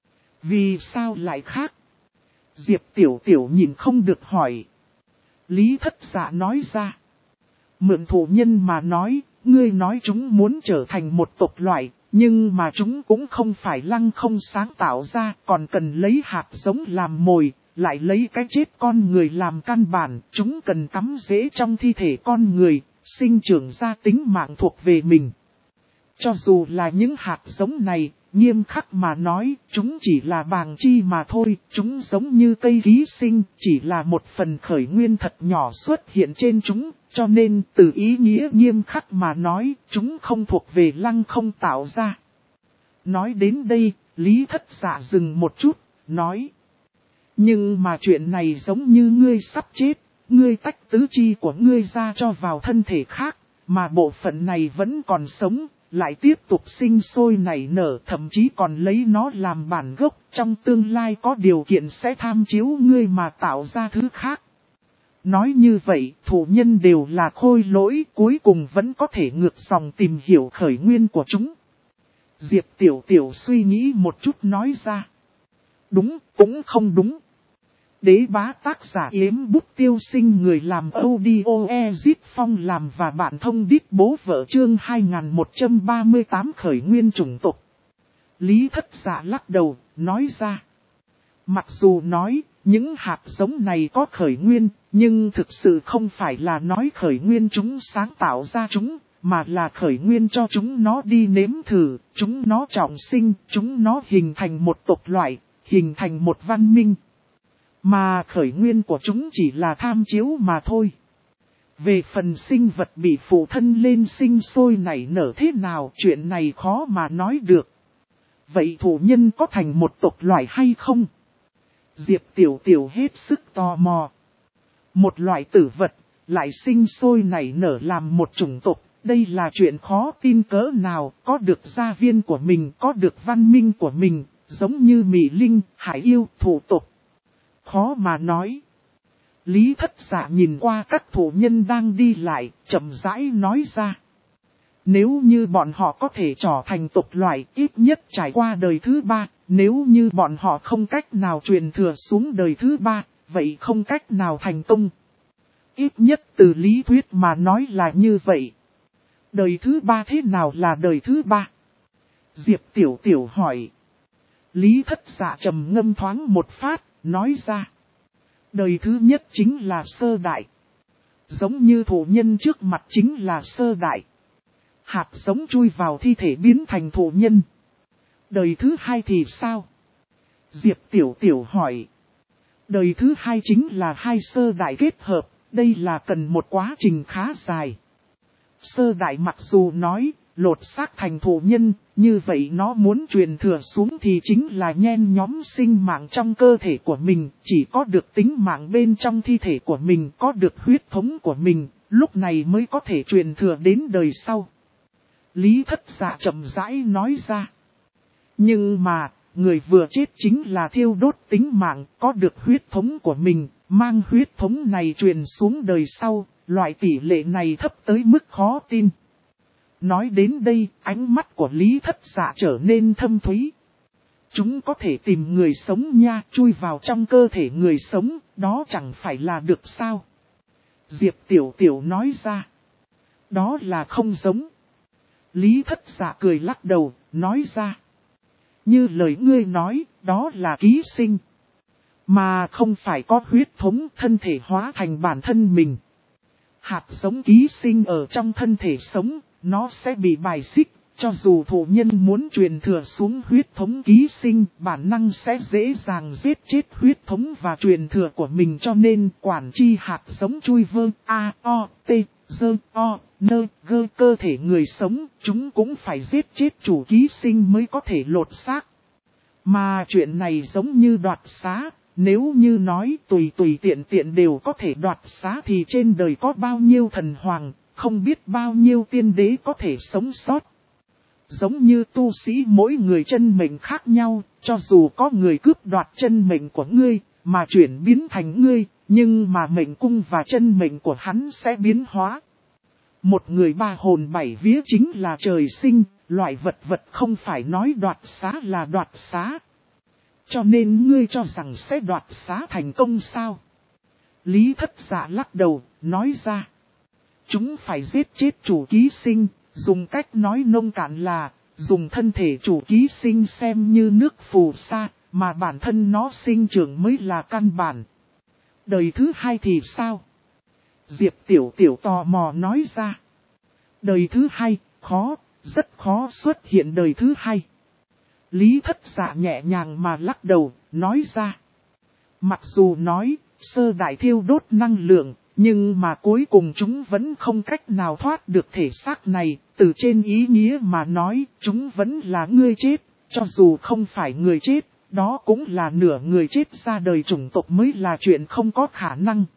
Vì sao lại khác? Diệp Tiểu Tiểu nhìn không được hỏi. Lý Thất Dạ nói ra. Mượn thủ nhân mà nói, ngươi nói chúng muốn trở thành một tộc loại, nhưng mà chúng cũng không phải lăng không sáng tạo ra, còn cần lấy hạt giống làm mồi. Lại lấy cái chết con người làm căn bản, chúng cần cắm rễ trong thi thể con người, sinh trưởng ra tính mạng thuộc về mình. Cho dù là những hạt giống này, nghiêm khắc mà nói, chúng chỉ là bàng chi mà thôi, chúng giống như cây ký sinh, chỉ là một phần khởi nguyên thật nhỏ xuất hiện trên chúng, cho nên từ ý nghĩa nghiêm khắc mà nói, chúng không thuộc về lăng không tạo ra. Nói đến đây, Lý Thất Dạ dừng một chút, nói. Nhưng mà chuyện này giống như ngươi sắp chết, ngươi tách tứ chi của ngươi ra cho vào thân thể khác, mà bộ phận này vẫn còn sống, lại tiếp tục sinh sôi nảy nở, thậm chí còn lấy nó làm bản gốc, trong tương lai có điều kiện sẽ tham chiếu ngươi mà tạo ra thứ khác. Nói như vậy, thủ nhân đều là khôi lỗi, cuối cùng vẫn có thể ngược dòng tìm hiểu khởi nguyên của chúng. Diệp Tiểu Tiểu suy nghĩ một chút nói ra. Đúng, cũng không đúng. Đế bá tác giả Yếm Bút Tiêu Sinh, người làm audio Ezit Phong làm và bạn thông đít bố vợ chương 2138 khởi nguyên chủng tộc. Lý Thất Dạ lắc đầu, nói ra. Mặc dù nói, những hạt giống này có khởi nguyên, nhưng thực sự không phải là nói khởi nguyên chúng sáng tạo ra chúng, mà là khởi nguyên cho chúng nó đi nếm thử, chúng nó trọng sinh, chúng nó hình thành một tộc loại, hình thành một văn minh. Mà khởi nguyên của chúng chỉ là tham chiếu mà thôi. Về phần sinh vật bị phụ thân lên sinh sôi nảy nở thế nào, chuyện này khó mà nói được. Vậy thủ nhân có thành một tộc loại hay không? Diệp Tiểu Tiểu hết sức tò mò. Một loại tử vật, lại sinh sôi nảy nở làm một chủng tộc, đây là chuyện khó tin cỡ nào, có được gia viên của mình, có được văn minh của mình, giống như Mị Linh, Hải Yêu, thủ tộc. Khó mà nói. Lý Thất Dạ nhìn qua các thủ nhân đang đi lại, chậm rãi nói ra. Nếu như bọn họ có thể trở thành tộc loại ít nhất trải qua đời thứ 3, nếu như bọn họ không cách nào truyền thừa xuống đời thứ 3, vậy không cách nào thành công. Ít nhất từ lý thuyết mà nói là như vậy. Đời thứ 3 thế nào là đời thứ 3? Diệp Tiểu Tiểu hỏi. Lý Thất Dạ trầm ngâm thoáng một phát, nói ra. Đời thứ nhất chính là sơ đại. Giống như thụ nhân trước mặt chính là sơ đại. Hạt giống chui vào thi thể biến thành thụ nhân. Đời thứ 2 thì sao? Diệp Tiểu Tiểu hỏi. Đời thứ 2 chính là 2 sơ đại kết hợp, đây là cần một quá trình khá dài. Sơ đại mặc dù nói, lột xác thành thụ nhân, như vậy nó muốn truyền thừa xuống thì chính là nhen nhóm sinh mạng trong cơ thể của mình, chỉ có được tính mạng bên trong thi thể của mình, có được huyết thống của mình, lúc này mới có thể truyền thừa đến đời sau. Lý Thất Dạ chậm rãi nói ra. Nhưng mà, người vừa chết chính là thiêu đốt tính mạng, có được huyết thống của mình, mang huyết thống này truyền xuống đời sau, loại tỷ lệ này thấp tới mức khó tin. Nói đến đây, ánh mắt của Lý Thất Dạ trở nên thâm thúy. Chúng có thể tìm người sống nha, chui vào trong cơ thể người sống, đó chẳng phải là được sao? Diệp Tiểu Tiểu nói ra. Đó là không giống. Lý Thất Dạ cười lắc đầu, nói ra. Như lời ngươi nói, đó là ký sinh. Mà không phải có huyết thống thân thể hóa thành bản thân mình. Hạt giống ký sinh ở trong thân thể sống, nó sẽ bị bài xích. Cho dù thụ nhân muốn truyền thừa xuống huyết thống ký sinh, bản năng sẽ dễ dàng giết chết huyết thống và truyền thừa của mình, cho nên quản chi hạt giống chui vơ a o t dơ o nơ gơ cơ thể người sống, chúng cũng phải giết chết chủ ký sinh mới có thể lột xác. Mà chuyện này giống như đoạt xá, nếu như nói tùy tiện tiện đều có thể đoạt xá thì trên đời có bao nhiêu thần hoàng, không biết bao nhiêu tiên đế có thể sống sót. Giống như tu sĩ mỗi người chân mệnh khác nhau, cho dù có người cướp đoạt chân mệnh của ngươi, mà chuyển biến thành ngươi, nhưng mà mệnh cung và chân mệnh của hắn sẽ biến hóa. Một người ba hồn bảy vía chính là trời sinh, loại vật không phải nói đoạt xá là đoạt xá. Cho nên ngươi cho rằng sẽ đoạt xá thành công sao? Lý Thất Dạ lắc đầu, nói ra. Chúng phải giết chết chủ ký sinh, dùng cách nói nông cạn là, dùng thân thể chủ ký sinh xem như nước phù sa, mà bản thân nó sinh trưởng mới là căn bản. Đời thứ 2 thì sao? Diệp Tiểu Tiểu tò mò nói ra. Đời thứ 2, khó, rất khó xuất hiện đời thứ 2. Lý Thất Dạ nhẹ nhàng mà lắc đầu, nói ra. Mặc dù nói, sơ đại thiêu đốt năng lượng, nhưng mà cuối cùng chúng vẫn không cách nào thoát được thể xác này, từ trên ý nghĩa mà nói, chúng vẫn là người chết, cho dù không phải người chết, đó cũng là nửa người chết ra đời chủng tộc mới là chuyện không có khả năng.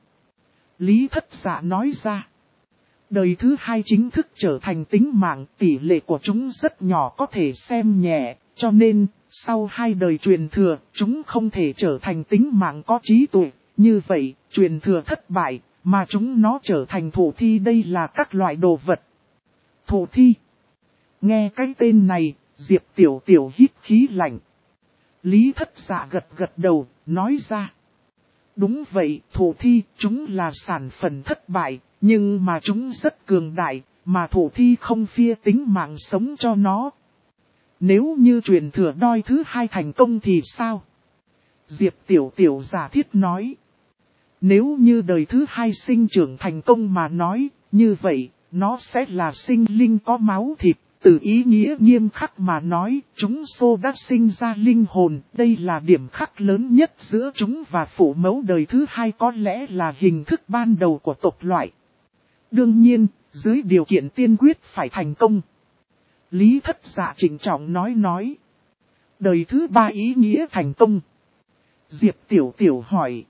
Lý Thất Dạ nói ra. Đời thứ 2 chính thức trở thành tính mạng, tỷ lệ của chúng rất nhỏ có thể xem nhẹ, cho nên, sau 2 đời truyền thừa, chúng không thể trở thành tính mạng có trí tuệ. Như vậy, truyền thừa thất bại, mà chúng nó trở thành thổ thi, đây là các loại đồ vật. Thổ thi. Nghe cái tên này, Diệp Tiểu Tiểu hít khí lạnh. Lý Thất Dạ gật đầu, nói ra. Đúng vậy, thổ thi, chúng là sản phẩm thất bại, nhưng mà chúng rất cường đại, mà thổ thi không phia tính mạng sống cho nó. Nếu như truyền thừa đôi thứ 2 thành công thì sao? Diệp Tiểu Tiểu giả thiết nói. Nếu như đời thứ 2 sinh trưởng thành công mà nói, như vậy, nó sẽ là sinh linh có máu thịt. Từ ý nghĩa nghiêm khắc mà nói, chúng đã sinh ra linh hồn, đây là điểm khắc lớn nhất giữa chúng và phụ mẫu đời thứ 2 có lẽ là hình thức ban đầu của tộc loại. Đương nhiên, dưới điều kiện tiên quyết phải thành công. Lý Thất Dạ trịnh trọng nói. Đời thứ 3 ý nghĩa thành công. Diệp Tiểu Tiểu hỏi.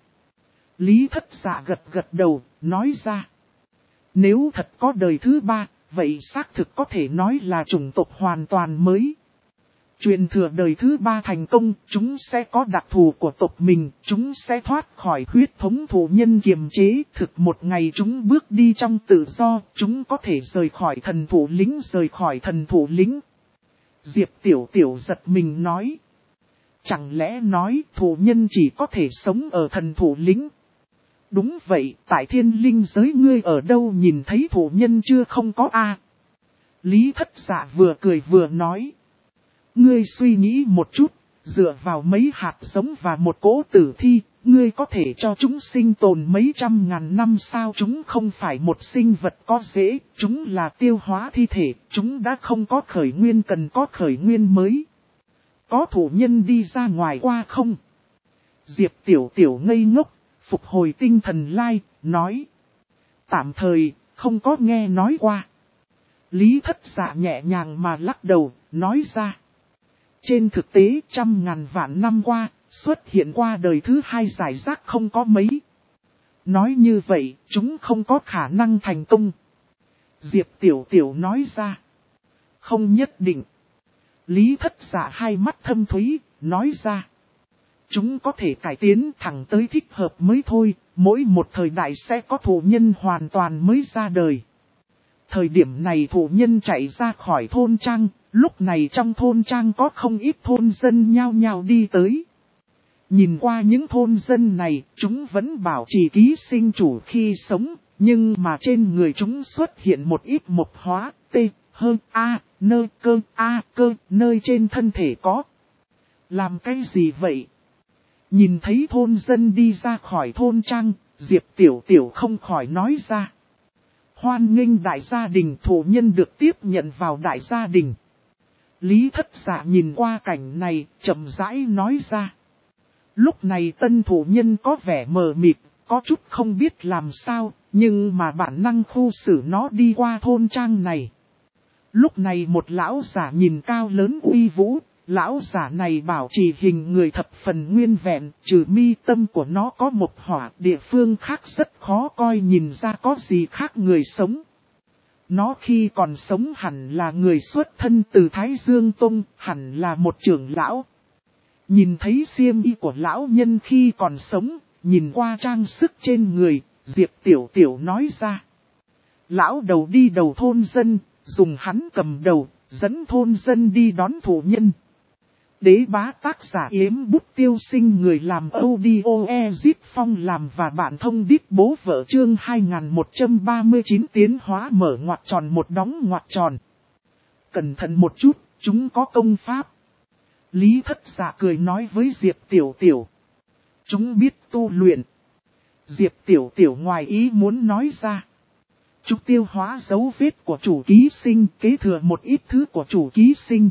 Lý Thất Dạ gật đầu, nói ra. Nếu thật có đời thứ 3, vậy xác thực có thể nói là chủng tộc hoàn toàn mới. Truyền thừa đời thứ 3 thành công, chúng sẽ có đặc thù của tộc mình, chúng sẽ thoát khỏi huyết thống thù nhân kiềm chế. Thực một ngày chúng bước đi trong tự do, chúng có thể rời khỏi thần thủ lĩnh. Diệp Tiểu Tiểu giật mình nói. Chẳng lẽ nói thù nhân chỉ có thể sống ở thần thủ lĩnh? Đúng vậy, tại thiên linh giới ngươi ở đâu nhìn thấy thù nhân chưa không có a? Lý Thất Dạ vừa cười vừa nói. Ngươi suy nghĩ một chút, dựa vào mấy hạt giống và một cỗ tử thi, ngươi có thể cho chúng sinh tồn mấy trăm ngàn năm sao? Chúng không phải một sinh vật có dễ, chúng là tiêu hóa thi thể, chúng đã không có khởi nguyên cần có khởi nguyên mới. Có thủ nhân đi ra ngoài qua không? Diệp Tiểu Tiểu ngây ngốc, phục hồi tinh thần lại, nói. Tạm thời, không có nghe nói qua. Lý Thất Dạ nhẹ nhàng mà lắc đầu, nói ra. Trên thực tế, trăm ngàn vạn năm qua, xuất hiện qua đời thứ 2 giải rác không có mấy. Nói như vậy, chúng không có khả năng thành công. Diệp Tiểu Tiểu nói ra. Không nhất định. Lý Thất Dạ hai mắt thâm thúy, nói ra. Chúng có thể cải tiến thẳng tới thích hợp mới thôi, mỗi một thời đại sẽ có thù nhân hoàn toàn mới ra đời. Thời điểm này thù nhân chạy ra khỏi thôn trang, lúc này trong thôn trang có không ít thôn dân nhao nhao đi tới. Nhìn qua những thôn dân này, chúng vẫn bảo trì ký sinh chủ khi sống, nhưng mà trên người chúng xuất hiện một ít mộc hóa, cơ, nơi trên thân thể có. Làm cái gì vậy? Nhìn thấy thôn dân đi ra khỏi thôn trang, Diệp Tiểu Tiểu không khỏi nói ra. Hoan nghênh đại gia đình, thù nhân được tiếp nhận vào đại gia đình. Lý Thất Dạ nhìn qua cảnh này, chậm rãi nói ra. Lúc này tân thù nhân có vẻ mờ mịt, có chút không biết làm sao, nhưng mà bản năng khu xử nó đi qua thôn trang này. Lúc này một lão giả nhìn cao lớn uy vũ, lão giả này bảo trì hình người thập phần nguyên vẹn, trừ mi tâm của nó có một hỏa, địa phương khác rất khó coi nhìn ra có gì khác người sống. Nó khi còn sống hẳn là người xuất thân từ Thái Dương Tông, hẳn là một trưởng lão. Nhìn thấy xiêm y của lão nhân khi còn sống, nhìn qua trang sức trên người, Diệp Tiểu Tiểu nói ra. Lão đầu đi đầu thôn dân, dùng hắn cầm đầu, dẫn thôn dân đi đón thủ nhân. Đế bá tác giả Yếm Bút Tiêu Sinh, người làm audio Ezip Phong làm và bạn thông điệp bố vợ chương 2139 tiến hóa mở ngoặc tròn một đóng ngoặc tròn. Cẩn thận một chút, chúng có công pháp. Lý Thất Dạ cười nói với Diệp Tiểu Tiểu. Chúng biết tu luyện. Diệp Tiểu Tiểu ngoài ý muốn nói ra. Chúng tiêu hóa dấu vết của chủ ký sinh, kế thừa một ít thứ của chủ ký sinh.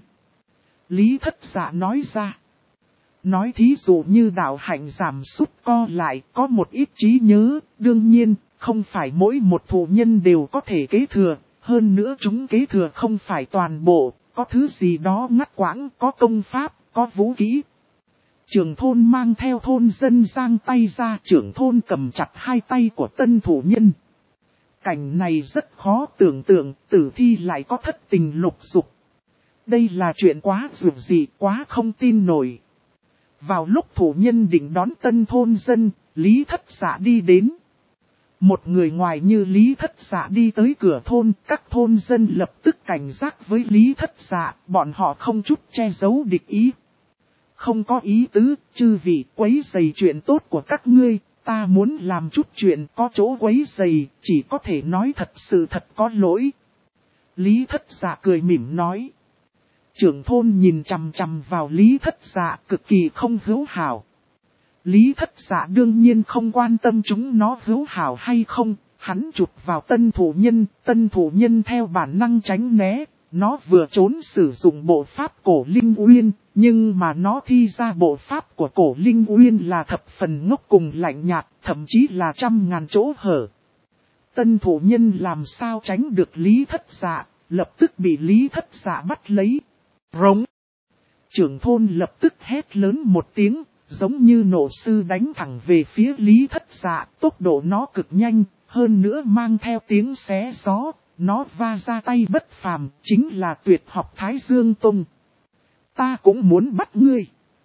Lý Thất Dạ nói ra. Nói thí dụ như đạo hạnh giảm sút co lại, có một ít trí nhớ, đương nhiên, không phải mỗi một thù nhân đều có thể kế thừa, hơn nữa chúng kế thừa không phải toàn bộ, có thứ gì đó ngắt quãng, có công pháp, có vũ khí. Trưởng thôn mang theo thôn dân giang tay ra, trưởng thôn cầm chặt hai tay của tân thủ nhân. Cảnh này rất khó tưởng tượng, tử thi lại có thất tình lục dục. Đây là chuyện quá dường dị, quá không tin nổi. Vào lúc thủ nhân định đón tân thôn dân, Lý Thất Dạ đi đến. Một người ngoài như Lý Thất Dạ đi tới cửa thôn, các thôn dân lập tức cảnh giác với Lý Thất Dạ, bọn họ không chút che giấu địch ý. Không có ý tứ, chư vị quấy rầy chuyện tốt của các ngươi, ta muốn làm chút chuyện có chỗ quấy rầy, chỉ có thể nói thật sự thật có lỗi. Lý Thất Dạ cười mỉm nói. Trưởng thôn nhìn chằm chằm vào Lý Thất Dạ cực kỳ không hữu hảo. Lý Thất Dạ đương nhiên không quan tâm chúng nó hữu hảo hay không, hắn chụp vào tân thủ nhân theo bản năng tránh né, nó vừa trốn sử dụng bộ pháp cổ Linh Uyên, nhưng mà nó thi ra bộ pháp của cổ Linh Uyên là thập phần ngốc cùng lạnh nhạt, thậm chí là trăm ngàn chỗ hở. Tân thủ nhân làm sao tránh được Lý Thất Dạ, lập tức bị Lý Thất Dạ bắt lấy. Rống. Trưởng thôn lập tức hét lớn một tiếng, giống như nộ sư đánh thẳng về phía Lý Thất Dạ, tốc độ nó cực nhanh, hơn nữa mang theo tiếng xé gió, nó va ra tay bất phàm, chính là tuyệt học Thái Dương Tông. Ta cũng muốn bắt ngươi.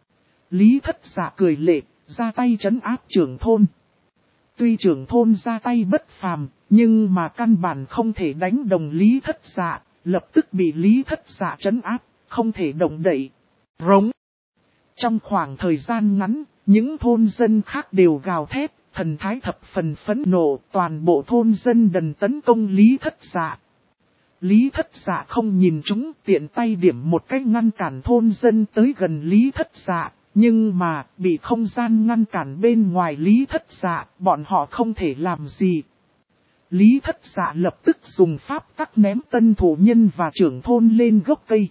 Lý Thất Dạ cười lệ, ra tay trấn áp trưởng thôn. Tuy trưởng thôn ra tay bất phàm, nhưng mà căn bản không thể đánh đồng Lý Thất Dạ, lập tức bị Lý Thất Dạ trấn áp, không thể động đậy. Rống. Trong khoảng thời gian ngắn, những thôn dân khác đều gào thét, thần thái thập phần phẫn nộ, toàn bộ thôn dân đần tấn công Lý Thất Dạ. Lý Thất Dạ không nhìn chúng, tiện tay điểm một cách ngăn cản thôn dân tới gần Lý Thất Dạ, nhưng mà bị không gian ngăn cản bên ngoài Lý Thất Dạ, bọn họ không thể làm gì. Lý Thất Dạ lập tức dùng pháp tắc ném tân thủ nhân và trưởng thôn lên gốc cây.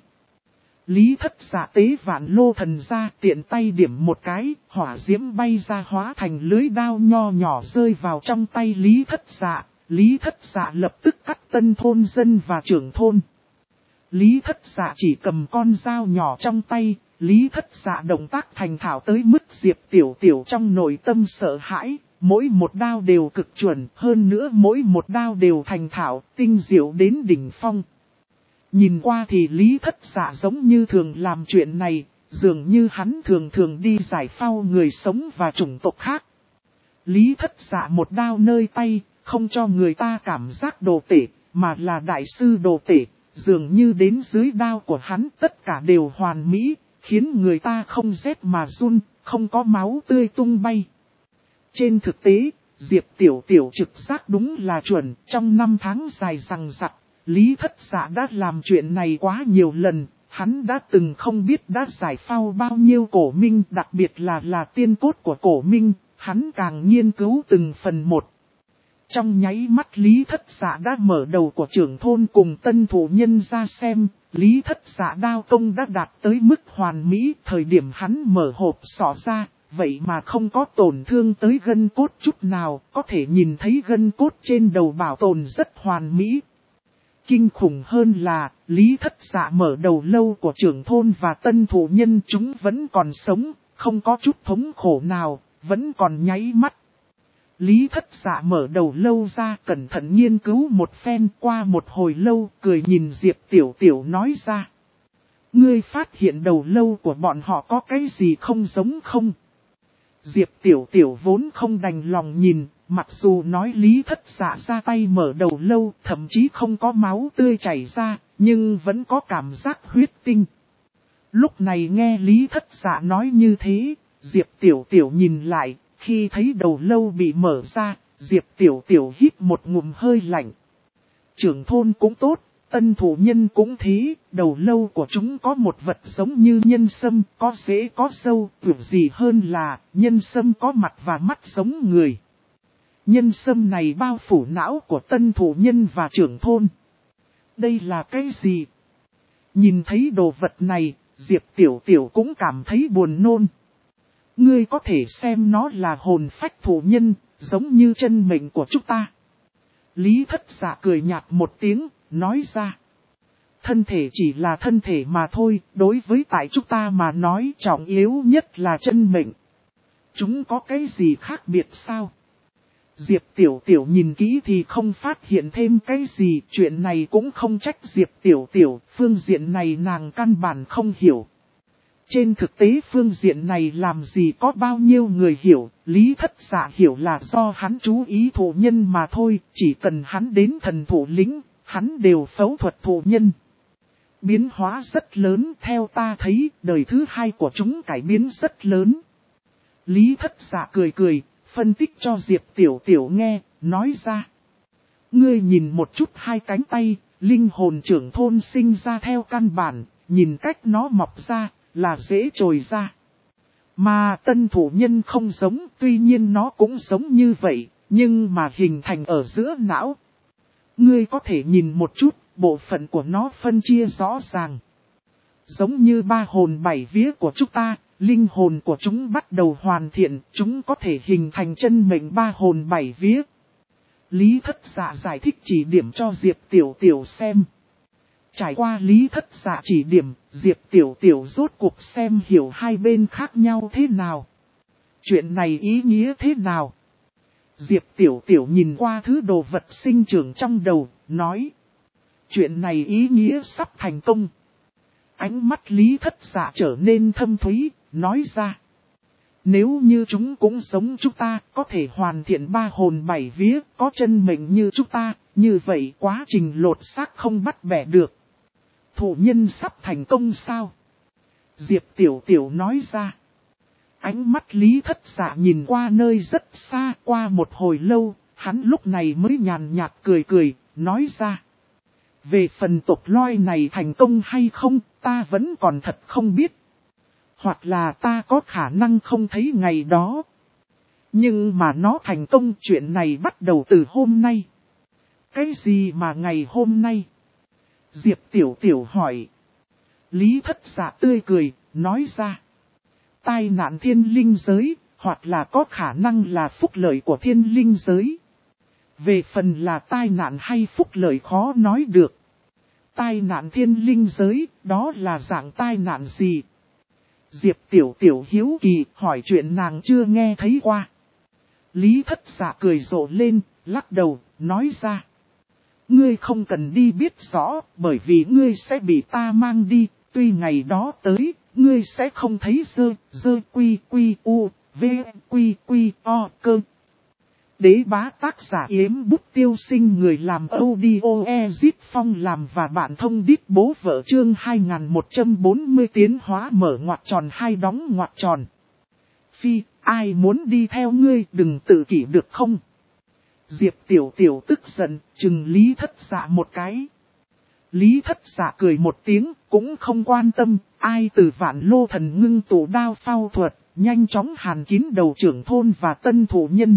Lý Thất Dạ tế vạn lô thần ra, tiện tay điểm một cái, hỏa diễm bay ra hóa thành lưới đao nho nhỏ rơi vào trong tay Lý Thất Dạ. Lý Thất Dạ lập tức cắt tân thôn dân và trưởng thôn. Lý Thất Dạ chỉ cầm con dao nhỏ trong tay, Lý Thất Dạ động tác thành thạo tới mức Diệp Tiểu Tiểu trong nội tâm sợ hãi, mỗi một đao đều cực chuẩn, hơn nữa mỗi một đao đều thành thạo, tinh diệu đến đỉnh phong. Nhìn qua thì Lý Thất Dạ giống như thường làm chuyện này, dường như hắn thường đi giải phao người sống và chủng tộc khác. Lý Thất Dạ một đao nơi tay, không cho người ta cảm giác đồ tể, mà là đại sư đồ tể, dường như đến dưới đao của hắn tất cả đều hoàn mỹ, khiến người ta không rét mà run, không có máu tươi tung bay. Trên thực tế, Diệp Tiểu Tiểu trực giác đúng là chuẩn, trong 5 tháng dài rằng rặc, Lý Thất Dạ đã làm chuyện này quá nhiều lần, hắn đã từng không biết đã giải phao bao nhiêu cổ minh, đặc biệt là tiên cốt của cổ minh, hắn càng nghiên cứu từng phần một. Trong nháy mắt Lý Thất Dạ đã mở đầu của trưởng thôn cùng tân thủ nhân ra xem, Lý Thất Dạ đao công đã đạt tới mức hoàn mỹ, thời điểm hắn mở hộp sọ ra, vậy mà không có tổn thương tới gân cốt chút nào, có thể nhìn thấy gân cốt trên đầu bảo tồn rất hoàn mỹ. Kinh khủng hơn là, Lý Thất Dạ mở đầu lâu của trưởng thôn và tân thủ nhân chúng vẫn còn sống, không có chút thống khổ nào, vẫn còn nháy mắt. Lý Thất Dạ mở đầu lâu ra, cẩn thận nghiên cứu một phen, qua một hồi lâu, cười nhìn Diệp Tiểu Tiểu nói ra. Ngươi phát hiện đầu lâu của bọn họ có cái gì không giống không? Diệp Tiểu Tiểu vốn không đành lòng nhìn, mặc dù nói Lý Thất Dạ ra tay mở đầu lâu, thậm chí không có máu tươi chảy ra, nhưng vẫn có cảm giác huyết tinh. Lúc này nghe Lý Thất Dạ nói như thế, Diệp Tiểu Tiểu nhìn lại, khi thấy đầu lâu bị mở ra, Diệp Tiểu Tiểu hít một ngụm hơi lạnh. Trưởng thôn cũng tốt, tân thủ nhân cũng thế, đầu lâu của chúng có một vật giống như nhân sâm, có rễ có sâu, tuyệt gì hơn là nhân sâm có mặt và mắt giống người. Nhân sâm này bao phủ não của tân thủ nhân và trưởng thôn. Đây là cái gì? Nhìn thấy đồ vật này, Diệp Tiểu Tiểu cũng cảm thấy buồn nôn. Ngươi có thể xem nó là hồn phách thủ nhân, giống như chân mệnh của chúng ta. Lý Thất Dạ cười nhạt một tiếng, nói ra. Thân thể chỉ là thân thể mà thôi, đối với tại chúng ta mà nói trọng yếu nhất là chân mệnh. Chúng có cái gì khác biệt sao? Diệp Tiểu Tiểu nhìn kỹ thì không phát hiện thêm cái gì, chuyện này cũng không trách Diệp Tiểu Tiểu, phương diện này nàng căn bản không hiểu. Trên thực tế phương diện này làm gì có bao nhiêu người hiểu, Lý Thất Dạ hiểu là do hắn chú ý thủ nhân mà thôi, chỉ cần hắn đến thần thủ lĩnh, hắn đều phẫu thuật thủ nhân. Biến hóa rất lớn, theo ta thấy, đời thứ hai của chúng cải biến rất lớn. Lý Thất Dạ cười cười, phân tích cho Diệp Tiểu Tiểu nghe, nói ra. Ngươi nhìn một chút hai cánh tay, linh hồn trưởng thôn sinh ra theo căn bản, nhìn cách nó mọc ra, là dễ trồi ra. Mà tân thủ nhân không giống, tuy nhiên nó cũng giống như vậy, nhưng mà hình thành ở giữa não. Ngươi có thể nhìn một chút, bộ phận của nó phân chia rõ ràng. Giống như ba hồn bảy vía của chúng ta, linh hồn của chúng bắt đầu hoàn thiện, chúng có thể hình thành chân mệnh ba hồn bảy vía. Lý Thất Dạ giải thích chỉ điểm cho Diệp Tiểu Tiểu xem. Trải qua Lý Thất Dạ chỉ điểm, Diệp Tiểu Tiểu rốt cuộc xem hiểu hai bên khác nhau thế nào. Chuyện này ý nghĩa thế nào? Diệp Tiểu Tiểu nhìn qua thứ đồ vật sinh trưởng trong đầu, nói. Chuyện này ý nghĩa sắp thành công. Ánh mắt Lý Thất Dạ trở nên thâm thúy, nói ra. Nếu như chúng cũng giống chúng ta, có thể hoàn thiện 3 hồn 7 vía, có chân mệnh như chúng ta, như vậy quá trình lột xác không bắt bẻ được. Thụ nhân sắp thành công sao? Diệp Tiểu Tiểu nói ra. Ánh mắt Lý Thất Dạ nhìn qua nơi rất xa, qua một hồi lâu, hắn lúc này mới nhàn nhạt cười cười, nói ra. Về phần tộc loi này thành công hay không, ta vẫn còn thật không biết. Hoặc là ta có khả năng không thấy ngày đó. Nhưng mà nó thành công, chuyện này bắt đầu từ hôm nay. Cái gì mà ngày hôm nay? Diệp Tiểu Tiểu hỏi. Lý Thất Dạ tươi cười, nói ra. Tai nạn thiên linh giới, hoặc là có khả năng là phúc lợi của thiên linh giới. Về phần là tai nạn hay phúc lợi khó nói được. Tai nạn thiên linh giới, đó là dạng tai nạn gì? Diệp Tiểu Tiểu hiếu kỳ, hỏi chuyện nàng chưa nghe thấy qua. Lý Thất Dạ cười rộ lên, lắc đầu, nói ra. Ngươi không cần đi biết rõ, bởi vì ngươi sẽ bị ta mang đi, tuy ngày đó tới, ngươi sẽ không thấy quy u, v quy o cơ. Đế bá tác giả Yếm Bút Tiêu Sinh, người làm audio Ezit Phong làm và bạn thông đít bố vợ chương 2140 tiến hóa mở ngoặc tròn 2 đóng ngoặc tròn. Phi, ai muốn đi theo ngươi đừng tự kỷ được không? Diệp Tiểu Tiểu tức giận, chừng Lý Thất Dạ một cái. Lý Thất Dạ cười một tiếng, cũng không quan tâm, ai từ Vạn Lô Thần ngưng tụ đao phao thuật, nhanh chóng hàn kín đầu trưởng thôn và tân thủ nhân.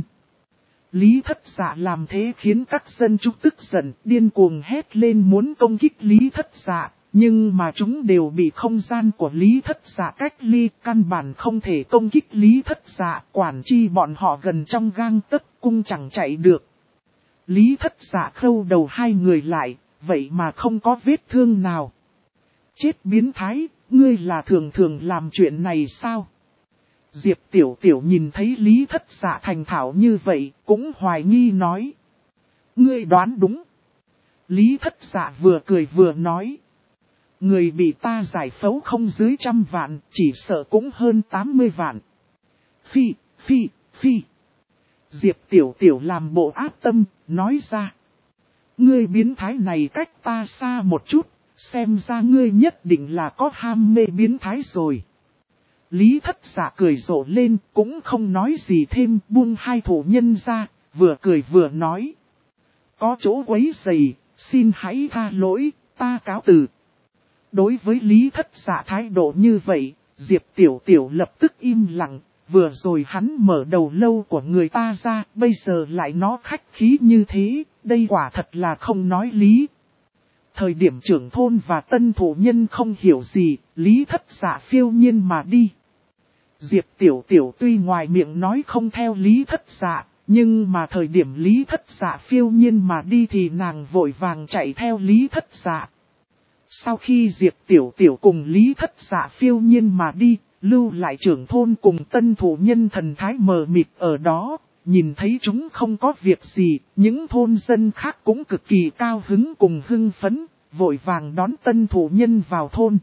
Lý Thất Dạ làm thế khiến các dân chúng tức giận, điên cuồng hét lên muốn công kích Lý Thất Dạ, nhưng mà chúng đều bị không gian của Lý Thất Dạ cách ly, căn bản không thể công kích Lý Thất Dạ, quản chi bọn họ gần trong gang tấc cung chẳng chạy được. Lý Thất Dạ khâu đầu 2 người lại, vậy mà không có vết thương nào. Chết biến thái, ngươi là thường thường làm chuyện này sao? Diệp Tiểu Tiểu nhìn thấy Lý Thất Dạ thành thạo như vậy, cũng hoài nghi nói. Ngươi đoán đúng. Lý Thất Dạ vừa cười vừa nói. Người bị ta giải phẫu không dưới 100 vạn, chỉ sợ cũng hơn 80 vạn. Phi. Diệp Tiểu Tiểu làm bộ ác tâm, nói ra. Ngươi biến thái này cách ta xa một chút, xem ra ngươi nhất định là có ham mê biến thái rồi. Lý Thất Dạ cười rộ lên, cũng không nói gì thêm, buông 2 thủ nhân ra, vừa cười vừa nói. Có chỗ quấy rầy, xin hãy tha lỗi, ta cáo từ. Đối với Lý Thất Dạ thái độ như vậy, Diệp Tiểu Tiểu lập tức im lặng, vừa rồi hắn mở đầu lâu của người ta ra, bây giờ lại nó khách khí như thế, đây quả thật là không nói lý. Thời điểm trưởng thôn và tân thủ nhân không hiểu gì, Lý Thất Dạ phiêu nhiên mà đi. Diệp Tiểu Tiểu tuy ngoài miệng nói không theo Lý Thất Dạ, nhưng mà thời điểm Lý Thất Dạ phiêu nhiên mà đi thì nàng vội vàng chạy theo Lý Thất Dạ. Sau khi Diệp Tiểu Tiểu cùng Lý Thất Dạ phiêu nhiên mà đi, lưu lại trưởng thôn cùng tân thủ nhân thần thái mờ mịt ở đó, nhìn thấy chúng không có việc gì, những thôn dân khác cũng cực kỳ cao hứng cùng hưng phấn, vội vàng đón tân thủ nhân vào thôn.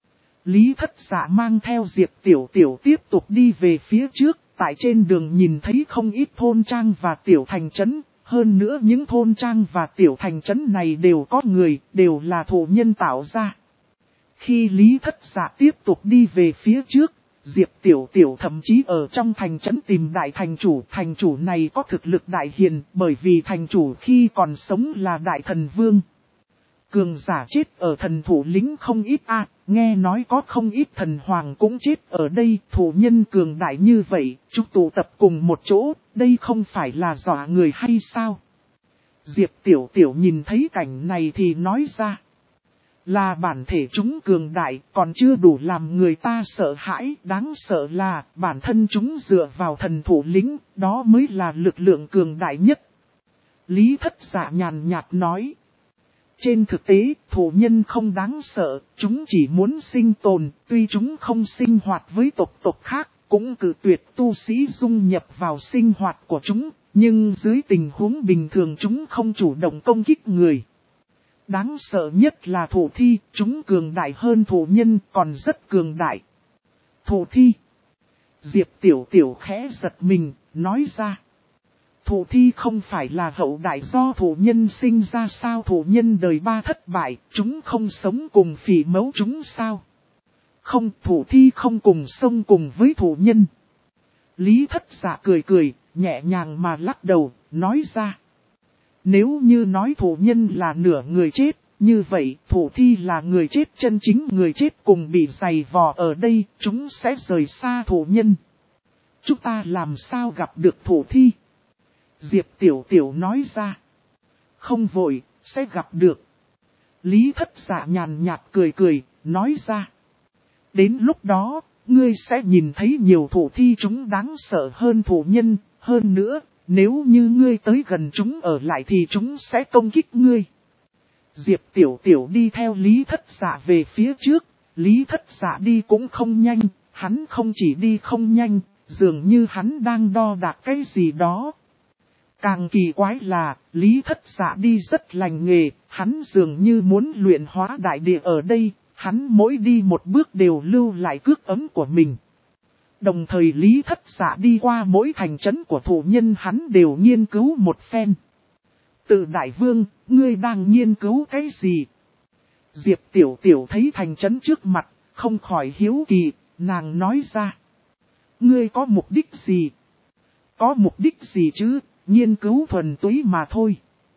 Lý Thất Dạ mang theo Diệp Tiểu Tiểu tiếp tục đi về phía trước, tại trên đường nhìn thấy không ít thôn trang và tiểu thành trấn, hơn nữa những thôn trang và tiểu thành trấn này đều có người, đều là thủ nhân tạo ra. Khi Lý Thất Dạ tiếp tục đi về phía trước, Diệp Tiểu Tiểu thậm chí ở trong thành trấn tìm đại thành chủ này có thực lực đại hiền, bởi vì thành chủ khi còn sống là đại thần vương. Cường giả chết ở thần thủ lĩnh không ít nghe nói có không ít thần hoàng cũng chết ở đây, thủ nhân cường đại như vậy, chúng tụ tập cùng một chỗ, đây không phải là dọa người hay sao? Diệp Tiểu Tiểu nhìn thấy cảnh này thì nói ra, là bản thể chúng cường đại, còn chưa đủ làm người ta sợ hãi, đáng sợ là bản thân chúng dựa vào thần thủ lĩnh, đó mới là lực lượng cường đại nhất. Lý Thất Dạ nhàn nhạt nói. Trên thực tế, thủ nhân không đáng sợ, chúng chỉ muốn sinh tồn, tuy chúng không sinh hoạt với tộc khác, cũng cự tuyệt tu sĩ dung nhập vào sinh hoạt của chúng, nhưng dưới tình huống bình thường chúng không chủ động công kích người. đáng sợ nhất là thủ thi, chúng cường đại hơn thủ nhân, còn rất cường đại. Thủ thi. Diệp Tiểu Tiểu khẽ giật mình, nói ra. Thủ thi không phải là hậu đại do thủ nhân sinh ra sao? Thủ nhân đời 3 thất bại, chúng không sống cùng phỉ mẫu chúng sao? Không, thủ thi không cùng sống cùng với thủ nhân. Lý Thất Dạ cười cười, nhẹ nhàng mà lắc đầu, nói ra. Nếu như nói thủ nhân là nửa người chết, như vậy thủ thi là người chết chân chính, người chết cùng bị giày vò ở đây, chúng sẽ rời xa thủ nhân. Chúng ta làm sao gặp được thủ thi? Diệp Tiểu Tiểu nói ra. Không vội, sẽ gặp được. Lý Thất Dạ nhàn nhạt cười cười, nói ra. Đến lúc đó, ngươi sẽ nhìn thấy nhiều thủ thi chúng đáng sợ hơn thủ nhân, hơn nữa, nếu như ngươi tới gần chúng ở lại thì chúng sẽ công kích ngươi. Diệp Tiểu Tiểu đi theo Lý Thất Dạ về phía trước, Lý Thất Dạ đi cũng không nhanh, hắn không chỉ đi không nhanh, dường như hắn đang đo đạc cái gì đó. Càng kỳ quái là, Lý Thất Dạ đi rất lành nghề, hắn dường như muốn luyện hóa đại địa ở đây, hắn mỗi đi một bước đều lưu lại cước ấm của mình. Đồng thời Lý Thất Dạ đi qua mỗi thành trấn của thủ nhân hắn đều nghiên cứu một phen. Từ Đại Vương, ngươi đang nghiên cứu cái gì? Diệp Tiểu Tiểu thấy thành trấn trước mặt, không khỏi hiếu kỳ, nàng nói ra. Ngươi có mục đích gì? Có mục đích gì chứ, nghiên cứu thuần túy mà thôi.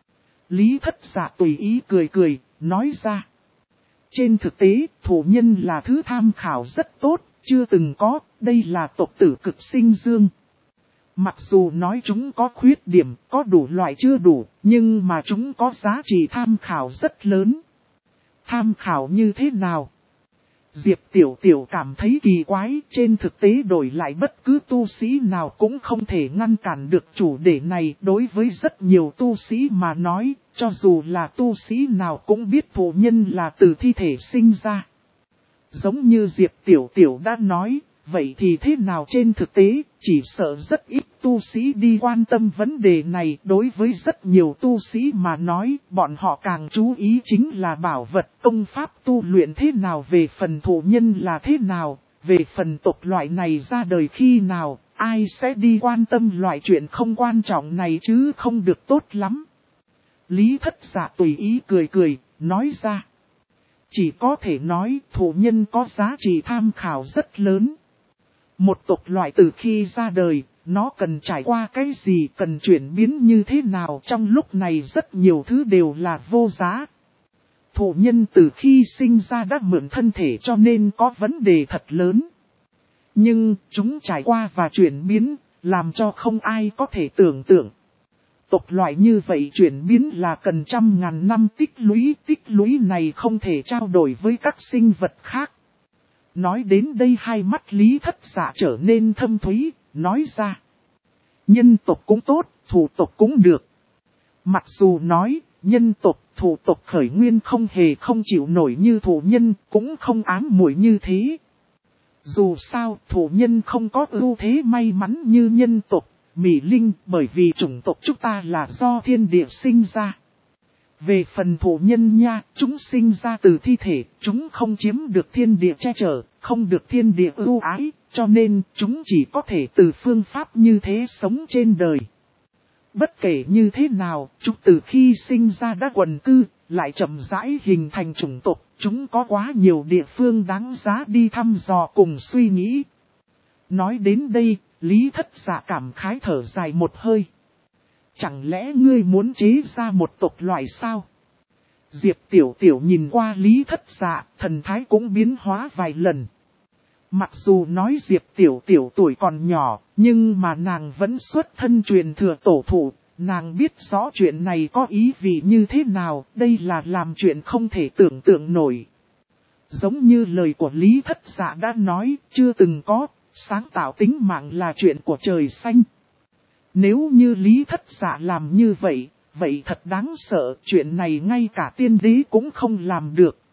Lý Thất Dạ tùy ý cười cười, nói ra. Trên thực tế, thủ nhân là thứ tham khảo rất tốt, chưa từng có, đây là tộc tử cực sinh dương. Mặc dù nói chúng có khuyết điểm, có đủ loại chưa đủ, nhưng mà chúng có giá trị tham khảo rất lớn. Tham khảo như thế nào? Diệp Tiểu Tiểu cảm thấy kỳ quái, trên thực tế đổi lại bất cứ tu sĩ nào cũng không thể ngăn cản được chủ đề này. Đối với rất nhiều tu sĩ mà nói, cho dù là tu sĩ nào cũng biết thủ nhân là từ thi thể sinh ra. Giống như Diệp Tiểu Tiểu đã nói, vậy thì thế nào trên thực tế, chỉ sợ rất ít tu sĩ đi quan tâm vấn đề này. Đối với rất nhiều tu sĩ mà nói, bọn họ càng chú ý chính là bảo vật công pháp tu luyện thế nào, về phần thủ nhân là thế nào, về phần tộc loại này ra đời khi nào, ai sẽ đi quan tâm loại chuyện không quan trọng này chứ, không được tốt lắm. Lý Thất Dạ tùy ý cười cười, nói ra. Chỉ có thể nói thủ nhân có giá trị tham khảo rất lớn. Một tộc loại từ khi ra đời, nó cần trải qua cái gì, cần chuyển biến như thế nào, trong lúc này rất nhiều thứ đều là vô giá. Thủ nhân từ khi sinh ra đã mượn thân thể cho nên có vấn đề thật lớn. Nhưng chúng trải qua và chuyển biến, làm cho không ai có thể tưởng tượng. Tộc loại như vậy chuyển biến là cần trăm ngàn năm tích lũy này không thể trao đổi với các sinh vật khác. Nói đến đây hai mắt Lý Thất Dạ trở nên thâm thúy, nói ra. Nhân tộc cũng tốt, thủ tộc cũng được. Mặc dù nói, nhân tộc, thủ tộc khởi nguyên không hề không chịu nổi như thủ nhân, cũng không ám muội như thế. Dù sao, thủ nhân không có ưu thế may mắn như nhân tộc, Mỹ Linh, bởi vì chủng tộc chúng ta là do thiên địa sinh ra. Về phần thủ nhân nha, chúng sinh ra từ thi thể, chúng không chiếm được thiên địa che chở, không được thiên địa ưu ái, cho nên chúng chỉ có thể từ phương pháp như thế sống trên đời. Bất kể như thế nào, chúng từ khi sinh ra đã quần cư, lại chậm rãi hình thành chủng tộc, chúng có quá nhiều địa phương đáng giá đi thăm dò cùng suy nghĩ. Nói đến đây, Lý Thất Dạ cảm khái thở dài một hơi. Chẳng lẽ ngươi muốn chế ra một tộc loại sao? Diệp Tiểu Tiểu nhìn qua Lý Thất Dạ, thần thái cũng biến hóa vài lần. Mặc dù nói Diệp Tiểu Tiểu tuổi còn nhỏ, nhưng mà nàng vẫn xuất thân truyền thừa tổ thụ, nàng biết rõ chuyện này có ý vị như thế nào, đây là làm chuyện không thể tưởng tượng nổi. Giống như lời của Lý Thất Dạ đã nói, chưa từng có, sáng tạo tính mạng là chuyện của trời xanh. Nếu như Lý Thất Dạ làm như vậy, vậy thật đáng sợ, chuyện này ngay cả tiên đế cũng không làm được.